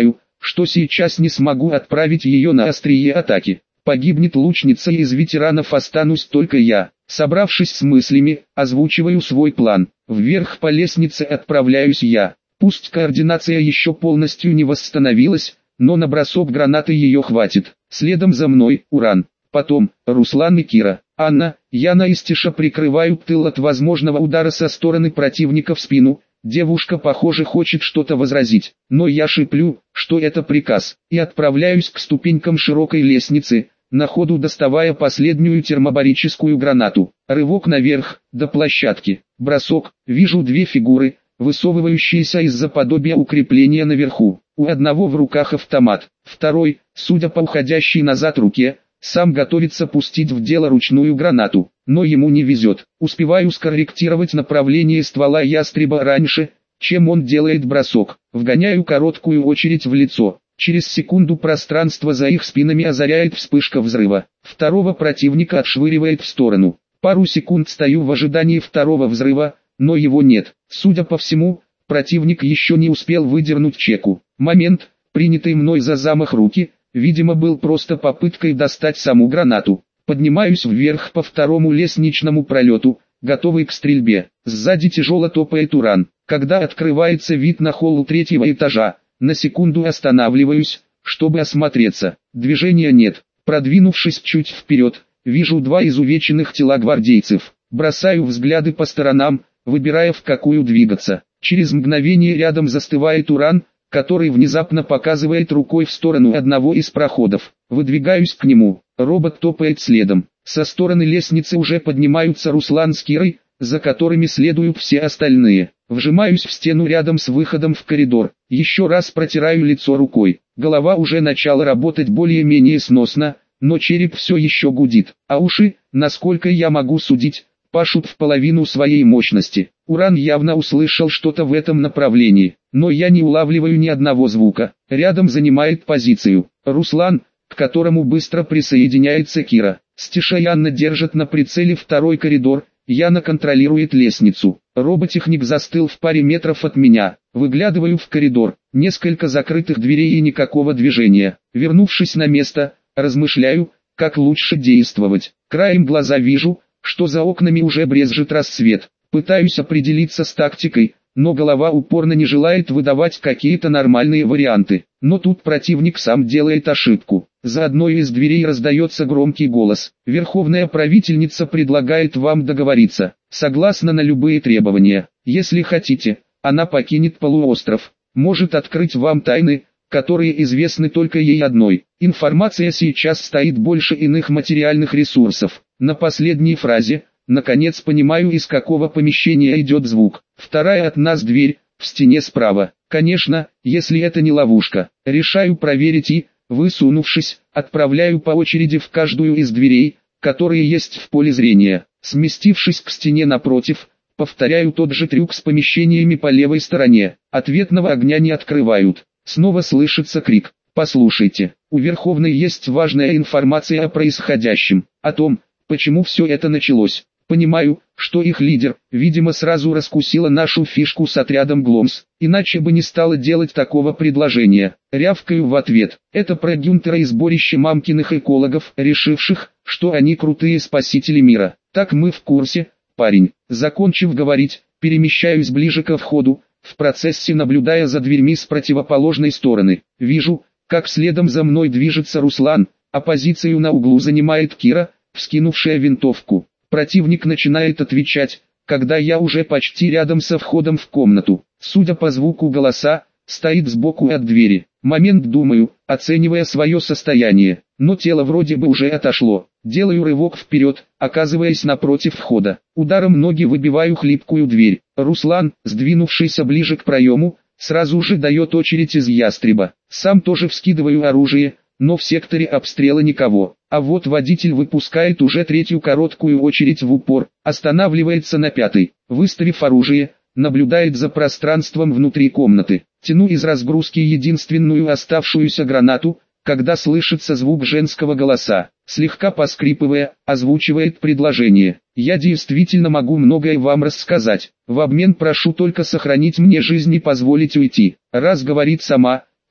что сейчас не смогу отправить ее на острие атаки. Погибнет лучница, и из ветеранов останусь только я. Собравшись с мыслями, озвучиваю свой план. Вверх по лестнице отправляюсь я. Пусть координация еще полностью не восстановилась, но на бросок гранаты ее хватит. Следом за мной Уран. Потом Руслан и Кира. Анна, Яна и Стеша прикрывают тыл от возможного удара со стороны противника в спину. Девушка, похоже, хочет что-то возразить, но я шиплю, что это приказ, и отправляюсь к ступенькам широкой лестницы, на ходу доставая последнюю термобарическую гранату. Рывок наверх, до площадки. Бросок. Вижу две фигуры, высовывающиеся из-за подобия укрепления наверху. У одного в руках автомат, второй, судя по уходящей назад руке, сам готовится пустить в дело ручную гранату, но ему не везет. Успеваю скорректировать направление ствола ястреба раньше, чем он делает бросок. Вгоняю короткую очередь в лицо. Через секунду пространство за их спинами озаряет вспышка взрыва. Второго противника отшвыривает в сторону. Пару секунд стою в ожидании второго взрыва, но его нет. Судя по всему, противник еще не успел выдернуть чеку. Момент, принятый мной за замах руки, видимо, был просто попыткой достать саму гранату. Поднимаюсь вверх по второму лестничному пролету, готовый к стрельбе. Сзади тяжело топает Уран. Когда открывается вид на холл третьего этажа, на секунду останавливаюсь, чтобы осмотреться. Движения нет. Продвинувшись чуть вперед, вижу два изувеченных тела гвардейцев. Бросаю взгляды по сторонам, выбирая, в какую двигаться. Через мгновение рядом застывает Уран, который внезапно показывает рукой в сторону одного из проходов. Выдвигаюсь к нему. Робот топает следом. Со стороны лестницы уже поднимаются Руслан с Кирой, за которыми следуют все остальные. Вжимаюсь в стену рядом с выходом в коридор. Еще раз протираю лицо рукой. Голова уже начала работать более-менее сносно, но череп все еще гудит. А уши, насколько я могу судить, пашут в половину своей мощности. Уран явно услышал что-то в этом направлении, но я не улавливаю ни одного звука. Рядом занимает позицию Руслан, к которому быстро присоединяется Кира. Стеша и Анна держат на прицеле второй коридор. Яна контролирует лестницу. Роботехник застыл в паре метров от меня. Выглядываю в коридор. Несколько закрытых дверей и никакого движения. Вернувшись на место, размышляю, как лучше действовать. Краем глаза вижу, что за окнами уже брезжит рассвет. Пытаюсь определиться с тактикой, но голова упорно не желает выдавать какие-то нормальные варианты. Но тут противник сам делает ошибку. За одной из дверей раздается громкий голос. Верховная правительница предлагает вам договориться. Согласна на любые требования. Если хотите, она покинет полуостров. Может открыть вам тайны, которые известны только ей одной. Информация сейчас стоит больше иных материальных ресурсов. На последней фразе, наконец понимаю, из какого помещения идет звук. Вторая от нас дверь, в стене справа. Конечно, если это не ловушка. Решаю проверить и, высунувшись, отправляю по очереди в каждую из дверей, которые есть в поле зрения. Сместившись к стене напротив, повторяю тот же трюк с помещениями по левой стороне. Ответного огня не открывают. Снова слышится крик. Послушайте, у Верховной есть важная информация о происходящем, о том, почему все это началось. Понимаю, что их лидер, видимо, сразу раскусила нашу фишку с отрядом Гломс, иначе бы не стала делать такого предложения. Рявкаю в ответ. Это про Гюнтера и сборище мамкиных экологов, решивших, что они крутые спасители мира. Так мы в курсе, парень. Закончив говорить, перемещаюсь ближе ко входу, в процессе наблюдая за дверьми с противоположной стороны. Вижу, как следом за мной движется Руслан, а позицию на углу занимает Кира, вскинувшая винтовку. Противник начинает отвечать, когда я уже почти рядом со входом в комнату. Судя по звуку голоса, стоит сбоку от двери. Момент думаю, оценивая свое состояние, но тело вроде бы уже отошло. Делаю рывок вперед, оказываясь напротив входа. Ударом ноги выбиваю хлипкую дверь. Руслан, сдвинувшийся ближе к проему, сразу же дает очередь из ястреба. Сам тоже вскидываю оружие, но в секторе обстрела никого. А вот водитель выпускает уже третью короткую очередь в упор, останавливается на пятой, выставив оружие, наблюдает за пространством внутри комнаты. Тяну из разгрузки единственную оставшуюся гранату, когда слышится звук женского голоса. Слегка поскрипывая, озвучивает предложение. Я действительно могу многое вам рассказать. В обмен прошу только сохранить мне жизнь и позволить уйти. Раз говорит сама,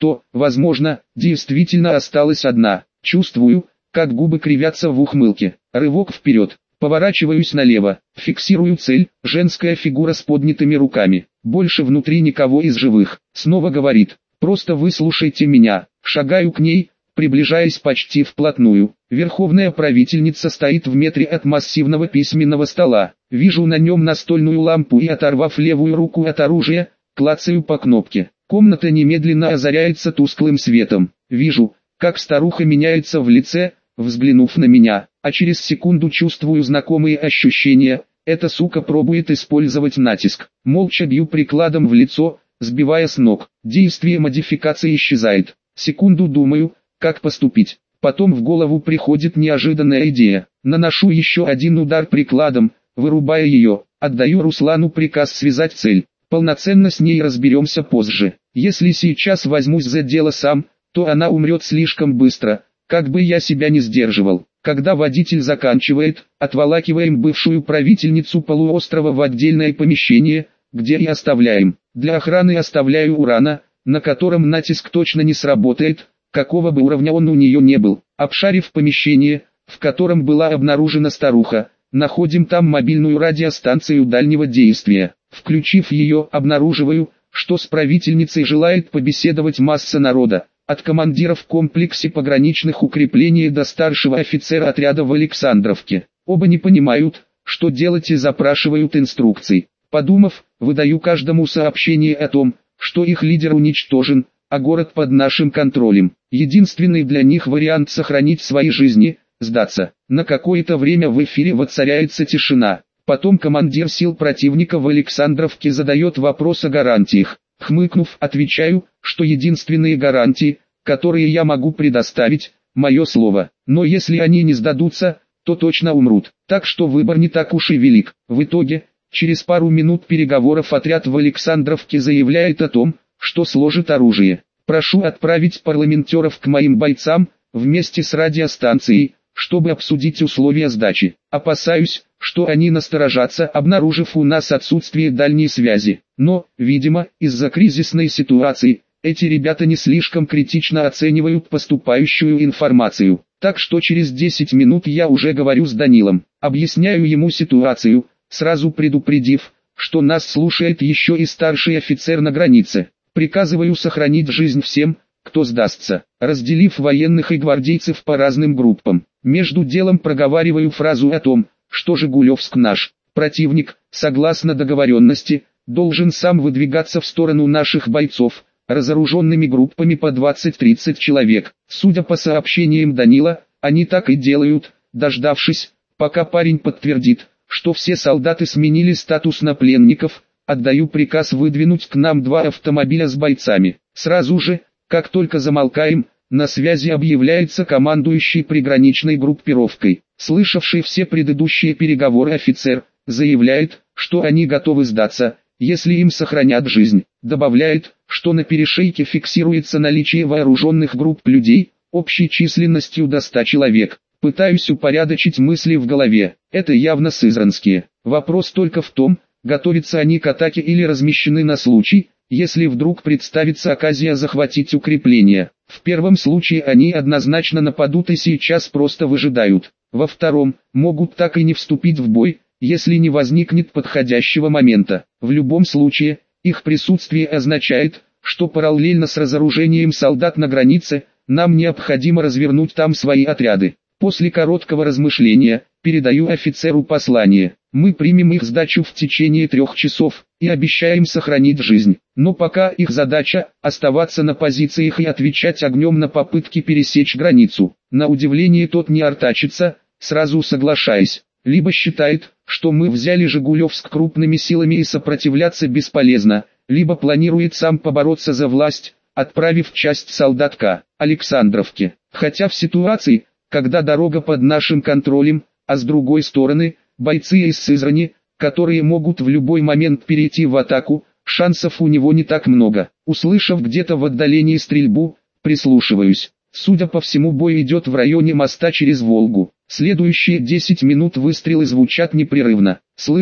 то, возможно, действительно осталась одна. Чувствую, как губы кривятся в ухмылке. Рывок вперед. Поворачиваюсь налево. Фиксирую цель. Женская фигура с поднятыми руками. Больше внутри никого из живых. Снова говорит. Просто выслушайте меня. Шагаю к ней, приближаясь почти вплотную. Верховная правительница стоит в метре от массивного письменного стола. Вижу на нем настольную лампу и, оторвав левую руку от оружия, клацаю по кнопке. Комната немедленно озаряется тусклым светом. Вижу, как старуха меняется в лице, взглянув на меня, а через секунду чувствую знакомые ощущения. Эта сука пробует использовать натиск. Молча бью прикладом в лицо, сбивая с ног. Действие модификации исчезает. Секунду думаю, как поступить. Потом в голову приходит неожиданная идея. Наношу еще один удар прикладом, вырубая ее. Отдаю Руслану приказ связать цель. Полноценно с ней разберемся позже. Если сейчас возьмусь за дело сам, то она умрет слишком быстро, как бы я себя не сдерживал. Когда водитель заканчивает, отволакиваем бывшую правительницу полуострова в отдельное помещение, где и оставляем. Для охраны оставляю Урана, на котором натиск точно не сработает, какого бы уровня он у нее не был. Обшарив помещение, в котором была обнаружена старуха, находим там мобильную радиостанцию дальнего действия. Включив ее, обнаруживаю, что с правительницей желает побеседовать масса народа, от командира в комплексе пограничных укреплений до старшего офицера отряда в Александровке. Оба не понимают, что делать, и запрашивают инструкций. Подумав, выдаю каждому сообщение о том, что их лидер уничтожен, а город под нашим контролем. Единственный для них вариант сохранить свои жизни – сдаться. На какое-то время в эфире воцаряется тишина. Потом командир сил противника в Александровке задает вопрос о гарантиях. Хмыкнув, отвечаю, что единственные гарантии, которые я могу предоставить, мое слово. Но если они не сдадутся, то точно умрут. Так что выбор не так уж и велик. В итоге, через пару минут переговоров отряд в Александровке заявляет о том, что сложит оружие. Прошу отправить парламентеров к моим бойцам, вместе с радиостанцией, чтобы обсудить условия сдачи. Опасаюсь, что они насторожатся, обнаружив у нас отсутствие дальней связи. Но, видимо, из-за кризисной ситуации, эти ребята не слишком критично оценивают поступающую информацию. Так что через десять минут я уже говорю с Данилом, объясняю ему ситуацию, сразу предупредив, что нас слушает еще и старший офицер на границе. Приказываю сохранить жизнь всем, кто сдастся, разделив военных и гвардейцев по разным группам. Между делом проговариваю фразу о том, что Жигулевск наш противник, согласно договоренности, должен сам выдвигаться в сторону наших бойцов, разоруженными группами по двадцать-тридцать человек. Судя по сообщениям Данила, они так и делают, дождавшись, пока парень подтвердит, что все солдаты сменили статус на пленников. Отдаю приказ выдвинуть к нам два автомобиля с бойцами. Сразу же, как только замолкаем, на связи объявляется командующий приграничной группировкой. Слышавший все предыдущие переговоры офицер, заявляет, что они готовы сдаться, если им сохранят жизнь. Добавляет, что на перешейке фиксируется наличие вооруженных групп людей, общей численностью до ста человек. Пытаюсь упорядочить мысли в голове. Это явно сызранские. Вопрос только в том, готовятся они к атаке или размещены на случай, если вдруг представится оказия захватить укрепление. В первом случае они однозначно нападут и сейчас просто выжидают. Во втором, могут так и не вступить в бой, если не возникнет подходящего момента. В любом случае, их присутствие означает, что параллельно с разоружением солдат на границе, нам необходимо развернуть там свои отряды. После короткого размышления, передаю офицеру послание. Мы примем их сдачу в течение трех часов, и обещаем сохранить жизнь. Но пока их задача – оставаться на позициях и отвечать огнем на попытки пересечь границу. На удивление тот не артачится, сразу соглашаясь. Либо считает, что мы взяли Жигулевск крупными силами и сопротивляться бесполезно, либо планирует сам побороться за власть, отправив часть солдат к Александровке. Хотя в ситуации, когда дорога под нашим контролем, а с другой стороны, бойцы из Сызрани, которые могут в любой момент перейти в атаку, шансов у него не так много. Услышав где-то в отдалении стрельбу, прислушиваюсь. Судя по всему, бой идет в районе моста через Волгу. Следующие десять минут выстрелы звучат непрерывно. Слышу,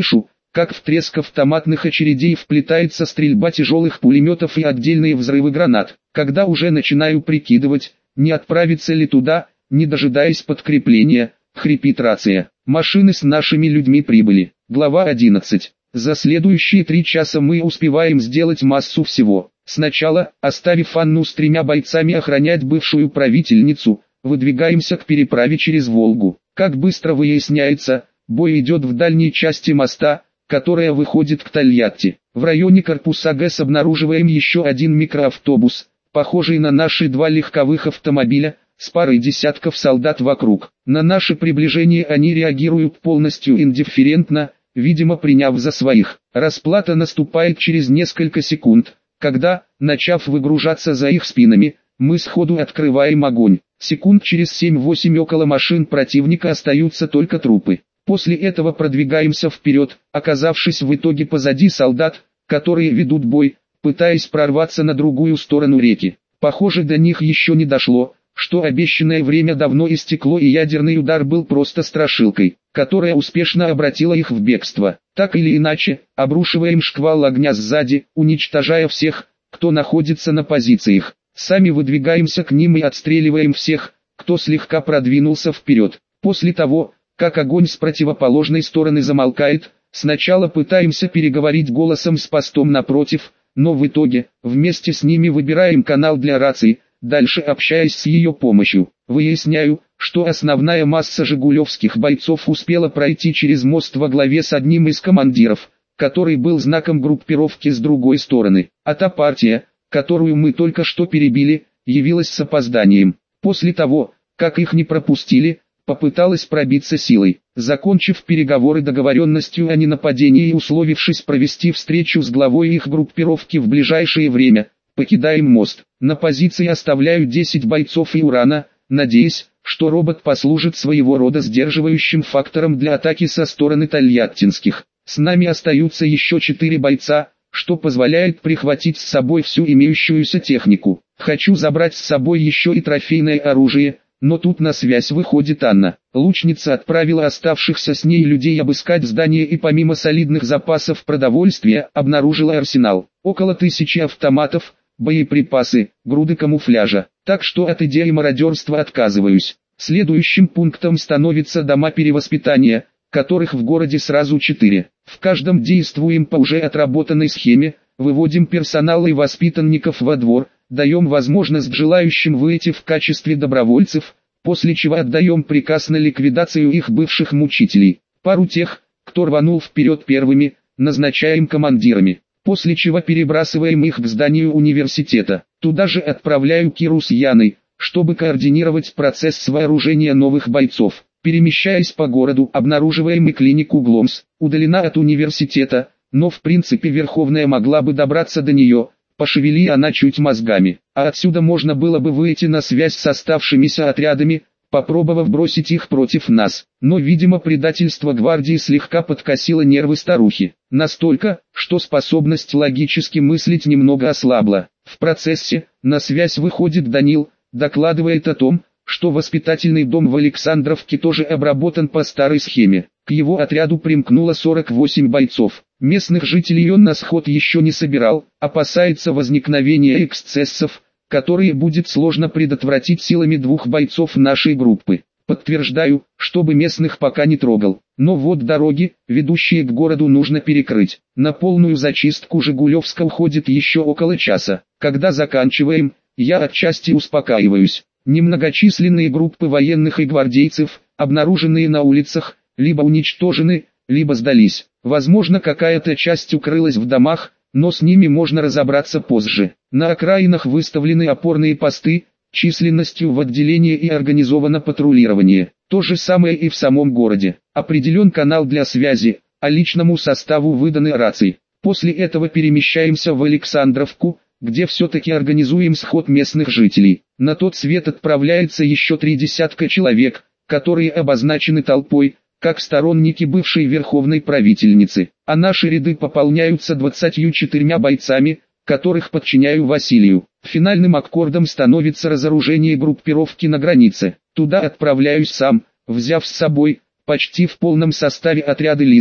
как в треск автоматных очередей вплетается стрельба тяжелых пулеметов и отдельные взрывы гранат. Когда уже начинаю прикидывать, не отправиться ли туда, не дожидаясь подкрепления, хрипит рация. Машины с нашими людьми прибыли. Глава одиннадцать. За следующие три часа мы успеваем сделать массу всего. Сначала, оставив Анну с тремя бойцами охранять бывшую правительницу, выдвигаемся к переправе через Волгу. Как быстро выясняется, бой идет в дальней части моста, которая выходит к Тольятти. В районе корпуса ГЭС обнаруживаем еще один микроавтобус, похожий на наши два легковых автомобиля, с парой десятков солдат вокруг. На наше приближение они реагируют полностью индифферентно, видимо приняв за своих. Расплата наступает через несколько секунд, когда, начав выгружаться за их спинами, мы сходу открываем огонь. Секунд через семь-восемь около машин противника остаются только трупы. После этого продвигаемся вперед, оказавшись в итоге позади солдат, которые ведут бой, пытаясь прорваться на другую сторону реки. Похоже, до них еще не дошло, что обещанное время давно истекло и ядерный удар был просто страшилкой, которая успешно обратила их в бегство. Так или иначе, обрушиваем шквал огня сзади, уничтожая всех, кто находится на позициях. Сами выдвигаемся к ним и отстреливаем всех, кто слегка продвинулся вперед. После того, как огонь с противоположной стороны замолкает, сначала пытаемся переговорить голосом с постом напротив, но в итоге, вместе с ними выбираем канал для рации, дальше общаясь с ее помощью. Выясняю, что основная масса жигулевских бойцов успела пройти через мост во главе с одним из командиров, который был знаком группировки с другой стороны, а та партия, которую мы только что перебили, явилась с опозданием. После того, как их не пропустили, попыталась пробиться силой. Закончив переговоры договоренностью о ненападении и условившись провести встречу с главой их группировки в ближайшее время, покидаем мост. На позиции оставляю десять бойцов и урана, надеясь, что робот послужит своего рода сдерживающим фактором для атаки со стороны тольяттинских. С нами остаются еще четыре бойца, что позволяет прихватить с собой всю имеющуюся технику. Хочу забрать с собой еще и трофейное оружие, но тут на связь выходит Анна. Лучница отправила оставшихся с ней людей обыскать здание и помимо солидных запасов продовольствия, обнаружила арсенал. Около тысячи автоматов, боеприпасы, груды камуфляжа. Так что от идеи мародерства отказываюсь. Следующим пунктом становятся дома перевоспитания, которых в городе сразу четыре. В каждом действуем по уже отработанной схеме, выводим персонал и воспитанников во двор, даем возможность желающим выйти в качестве добровольцев, после чего отдаем приказ на ликвидацию их бывших мучителей. Пару тех, кто рванул вперед первыми, назначаем командирами, после чего перебрасываем их к зданию университета. Туда же отправляю Киру с Яной, чтобы координировать процесс вооружения новых бойцов. Перемещаясь по городу, обнаруживаем и клинику Гломс, удалена от университета, но в принципе Верховная могла бы добраться до нее, пошевели она чуть мозгами, а отсюда можно было бы выйти на связь с оставшимися отрядами, попробовав бросить их против нас. Но видимо предательство гвардии слегка подкосило нервы старухи, настолько, что способность логически мыслить немного ослабла. В процессе, на связь выходит Данил, докладывает о том, что воспитательный дом в Александровке тоже обработан по старой схеме. К его отряду примкнуло сорок восемь бойцов. Местных жителей он на сход еще не собирал, опасается возникновения эксцессов, которые будет сложно предотвратить силами двух бойцов нашей группы. Подтверждаю, чтобы местных пока не трогал. Но вот дороги, ведущие к городу, нужно перекрыть. На полную зачистку Жигулевска уходит еще около часа. Когда заканчиваем, я отчасти успокаиваюсь. Немногочисленные группы военных и гвардейцев, обнаруженные на улицах, либо уничтожены, либо сдались. Возможно, какая-то часть укрылась в домах, но с ними можно разобраться позже. На окраинах выставлены опорные посты, численностью в отделении и организовано патрулирование. То же самое и в самом городе. Определен канал для связи, а личному составу выданы рации. После этого перемещаемся в Александровку, где все-таки организуем сход местных жителей. На тот свет отправляется еще три десятка человек, которые обозначены толпой, как сторонники бывшей верховной правительницы, а наши ряды пополняются двадцатью четырьмя бойцами, которых подчиняю Василию. Финальным аккордом становится разоружение группировки на границе. Туда отправляюсь сам, взяв с собой, почти в полном составе отряды Лизы,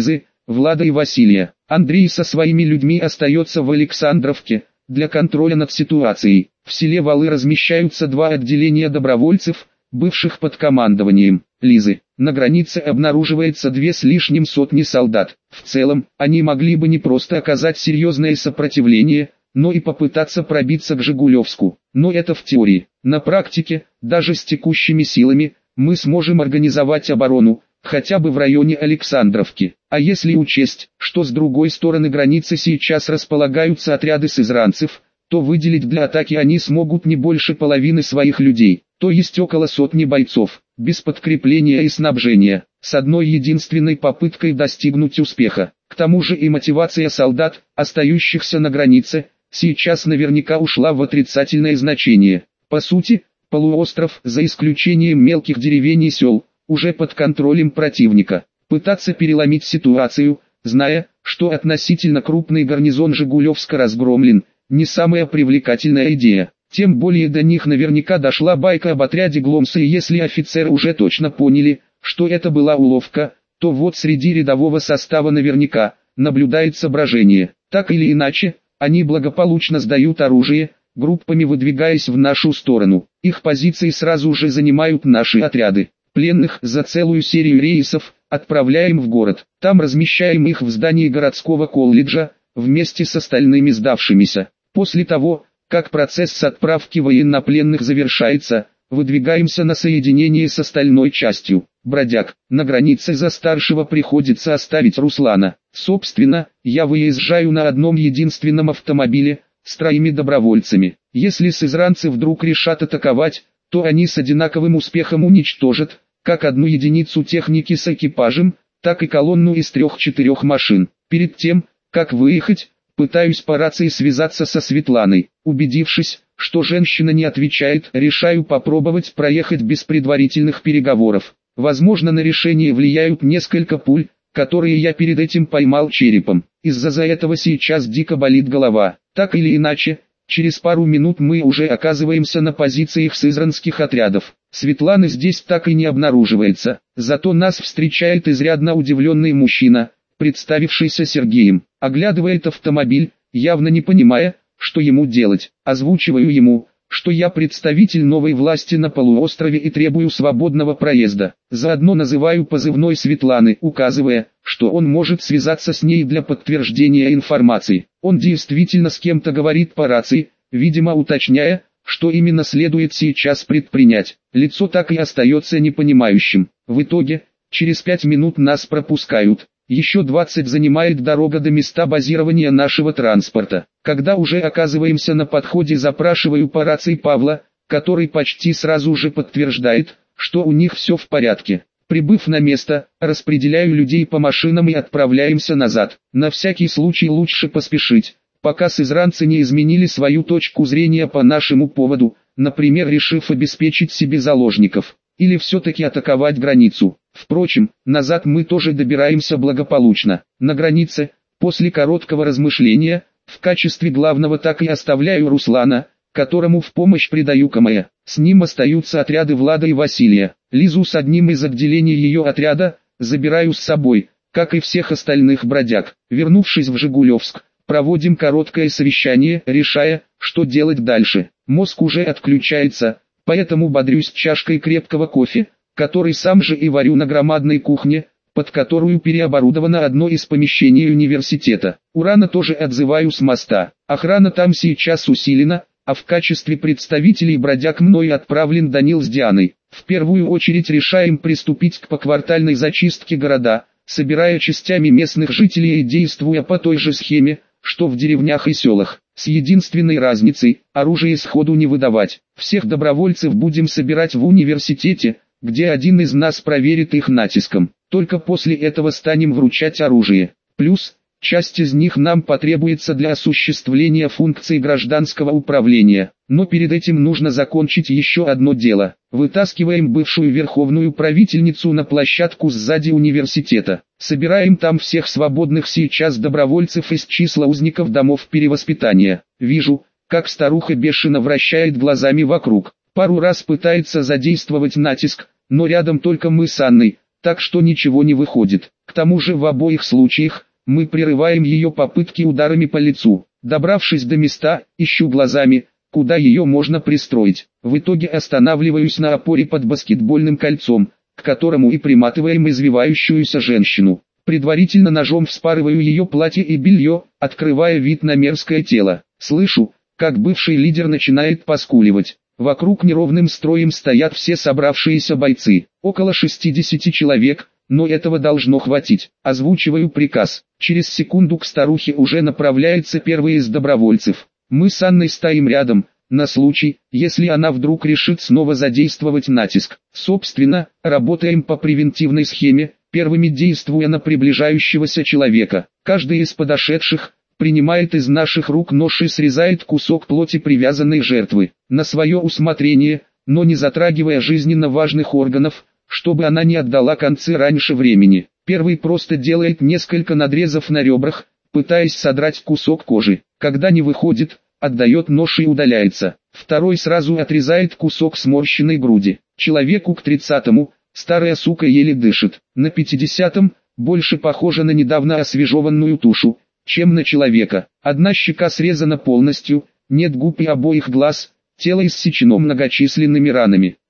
Влада и Василия. Андрей со своими людьми остается в Александровке для контроля над ситуацией. В селе Валы размещаются два отделения добровольцев, бывших под командованием Лизы. На границе обнаруживается две с лишним сотни солдат. В целом, они могли бы не просто оказать серьезное сопротивление, но и попытаться пробиться к Жигулевску. Но это в теории. На практике, даже с текущими силами, мы сможем организовать оборону, хотя бы в районе Александровки. А если учесть, что с другой стороны границы сейчас располагаются отряды сызранцев, то выделить для атаки они смогут не больше половины своих людей, то есть около сотни бойцов, без подкрепления и снабжения, с одной единственной попыткой достигнуть успеха. К тому же и мотивация солдат, остающихся на границе, сейчас наверняка ушла в отрицательное значение. По сути, полуостров, за исключением мелких деревень и сел, уже под контролем противника. Пытаться переломить ситуацию, зная, что относительно крупный гарнизон Жигулевска разгромлен, не самая привлекательная идея. Тем более до них наверняка дошла байка об отряде Гломса, и если офицеры уже точно поняли, что это была уловка, то вот среди рядового состава наверняка наблюдается брожение. Так или иначе, они благополучно сдают оружие, группами выдвигаясь в нашу сторону. Их позиции сразу же занимают наши отряды. Пленных за целую серию рейсов отправляем в город. Там размещаем их в здании городского колледжа, вместе с остальными сдавшимися. После того, как процесс с отправки военнопленных завершается, выдвигаемся на соединение с остальной частью. Бродяг, на границе за старшего приходится оставить Руслана. Собственно, я выезжаю на одном единственном автомобиле, с троими добровольцами. Если сызранцы вдруг решат атаковать, то они с одинаковым успехом уничтожат, как одну единицу техники с экипажем, так и колонну из трех-четырех машин. Перед тем, как выехать, пытаюсь по рации связаться со Светланой. Убедившись, что женщина не отвечает, решаю попробовать проехать без предварительных переговоров. Возможно, на решение влияют несколько пуль, которые я перед этим поймал черепом. Из-за этого сейчас дико болит голова. Так или иначе, через пару минут мы уже оказываемся на позициях сызранских отрядов. Светланы здесь так и не обнаруживается, зато нас встречает изрядно удивленный мужчина, представившийся Сергеем. Оглядывает автомобиль, явно не понимая, что ему делать. Озвучиваю ему, что я представитель новой власти на полуострове и требую свободного проезда. Заодно называю позывной Светланы, указывая, что он может связаться с ней для подтверждения информации. Он действительно с кем-то говорит по рации, видимо уточняя, что именно следует сейчас предпринять. Лицо так и остается непонимающим. В итоге, через пять минут нас пропускают. Еще двадцать занимает дорога до места базирования нашего транспорта. Когда уже оказываемся на подходе, запрашиваю по рации Павла, который почти сразу же подтверждает, что у них все в порядке. Прибыв на место, распределяю людей по машинам и отправляемся назад. На всякий случай лучше поспешить, пока сызранцы не изменили свою точку зрения по нашему поводу, например, решив обеспечить себе заложников, или все-таки атаковать границу. Впрочем, назад мы тоже добираемся благополучно. На границе, после короткого размышления, в качестве главного так и оставляю Руслана, которому в помощь придаю КМЭ. С ним остаются отряды Влада и Василия. Лизу с одним из отделений ее отряда забираю с собой, как и всех остальных бродяг. Вернувшись в Жигулевск, проводим короткое совещание, решая, что делать дальше. Мозг уже отключается, поэтому бодрюсь чашкой крепкого кофе, который сам же и варю на громадной кухне, под которую переоборудовано одно из помещений университета. Урана тоже отзываю с моста. Охрана там сейчас усилена, а в качестве представителей бродяг мной отправлен Данил с Дианой. В первую очередь решаем приступить к поквартальной зачистке города, собирая частями местных жителей и действуя по той же схеме, что в деревнях и селах. С единственной разницей, оружие сходу не выдавать. Всех добровольцев будем собирать в университете, где один из нас проверит их натиском. Только после этого станем вручать оружие. Плюс, часть из них нам потребуется для осуществления функций гражданского управления. Но перед этим нужно закончить еще одно дело. Вытаскиваем бывшую верховную правительницу на площадку сзади университета. Собираем там всех свободных сейчас добровольцев из числа узников домов перевоспитания. Вижу, как старуха бешено вращает глазами вокруг. Пару раз пытается задействовать натиск, но рядом только мы с Анной, так что ничего не выходит. К тому же в обоих случаях, мы прерываем ее попытки ударами по лицу. Добравшись до места, ищу глазами, куда ее можно пристроить. В итоге останавливаюсь на опоре под баскетбольным кольцом, к которому и приматываем извивающуюся женщину. Предварительно ножом вспарываю ее платье и белье, открывая вид на мерзкое тело. Слышу, как бывший лидер начинает поскуливать. Вокруг неровным строем стоят все собравшиеся бойцы. Около шестидесяти человек, но этого должно хватить. Озвучиваю приказ. Через секунду к старухе уже направляется первый из добровольцев. Мы с Анной стоим рядом, на случай, если она вдруг решит снова задействовать натиск. Собственно, работаем по превентивной схеме, первыми действуя на приближающегося человека. Каждый из подошедших принимает из наших рук нож и срезает кусок плоти привязанной жертвы, на свое усмотрение, но не затрагивая жизненно важных органов, чтобы она не отдала концы раньше времени. Первый просто делает несколько надрезов на ребрах, пытаясь содрать кусок кожи. Когда не выходит, отдает нож и удаляется. Второй сразу отрезает кусок сморщенной груди. Человеку к тридцатому, старая сука еле дышит. На пятидесятом, больше похожа на недавно освежеванную тушу, чем на человека. Одна щека срезана полностью, нет губ и обоих глаз, тело иссечено многочисленными ранами.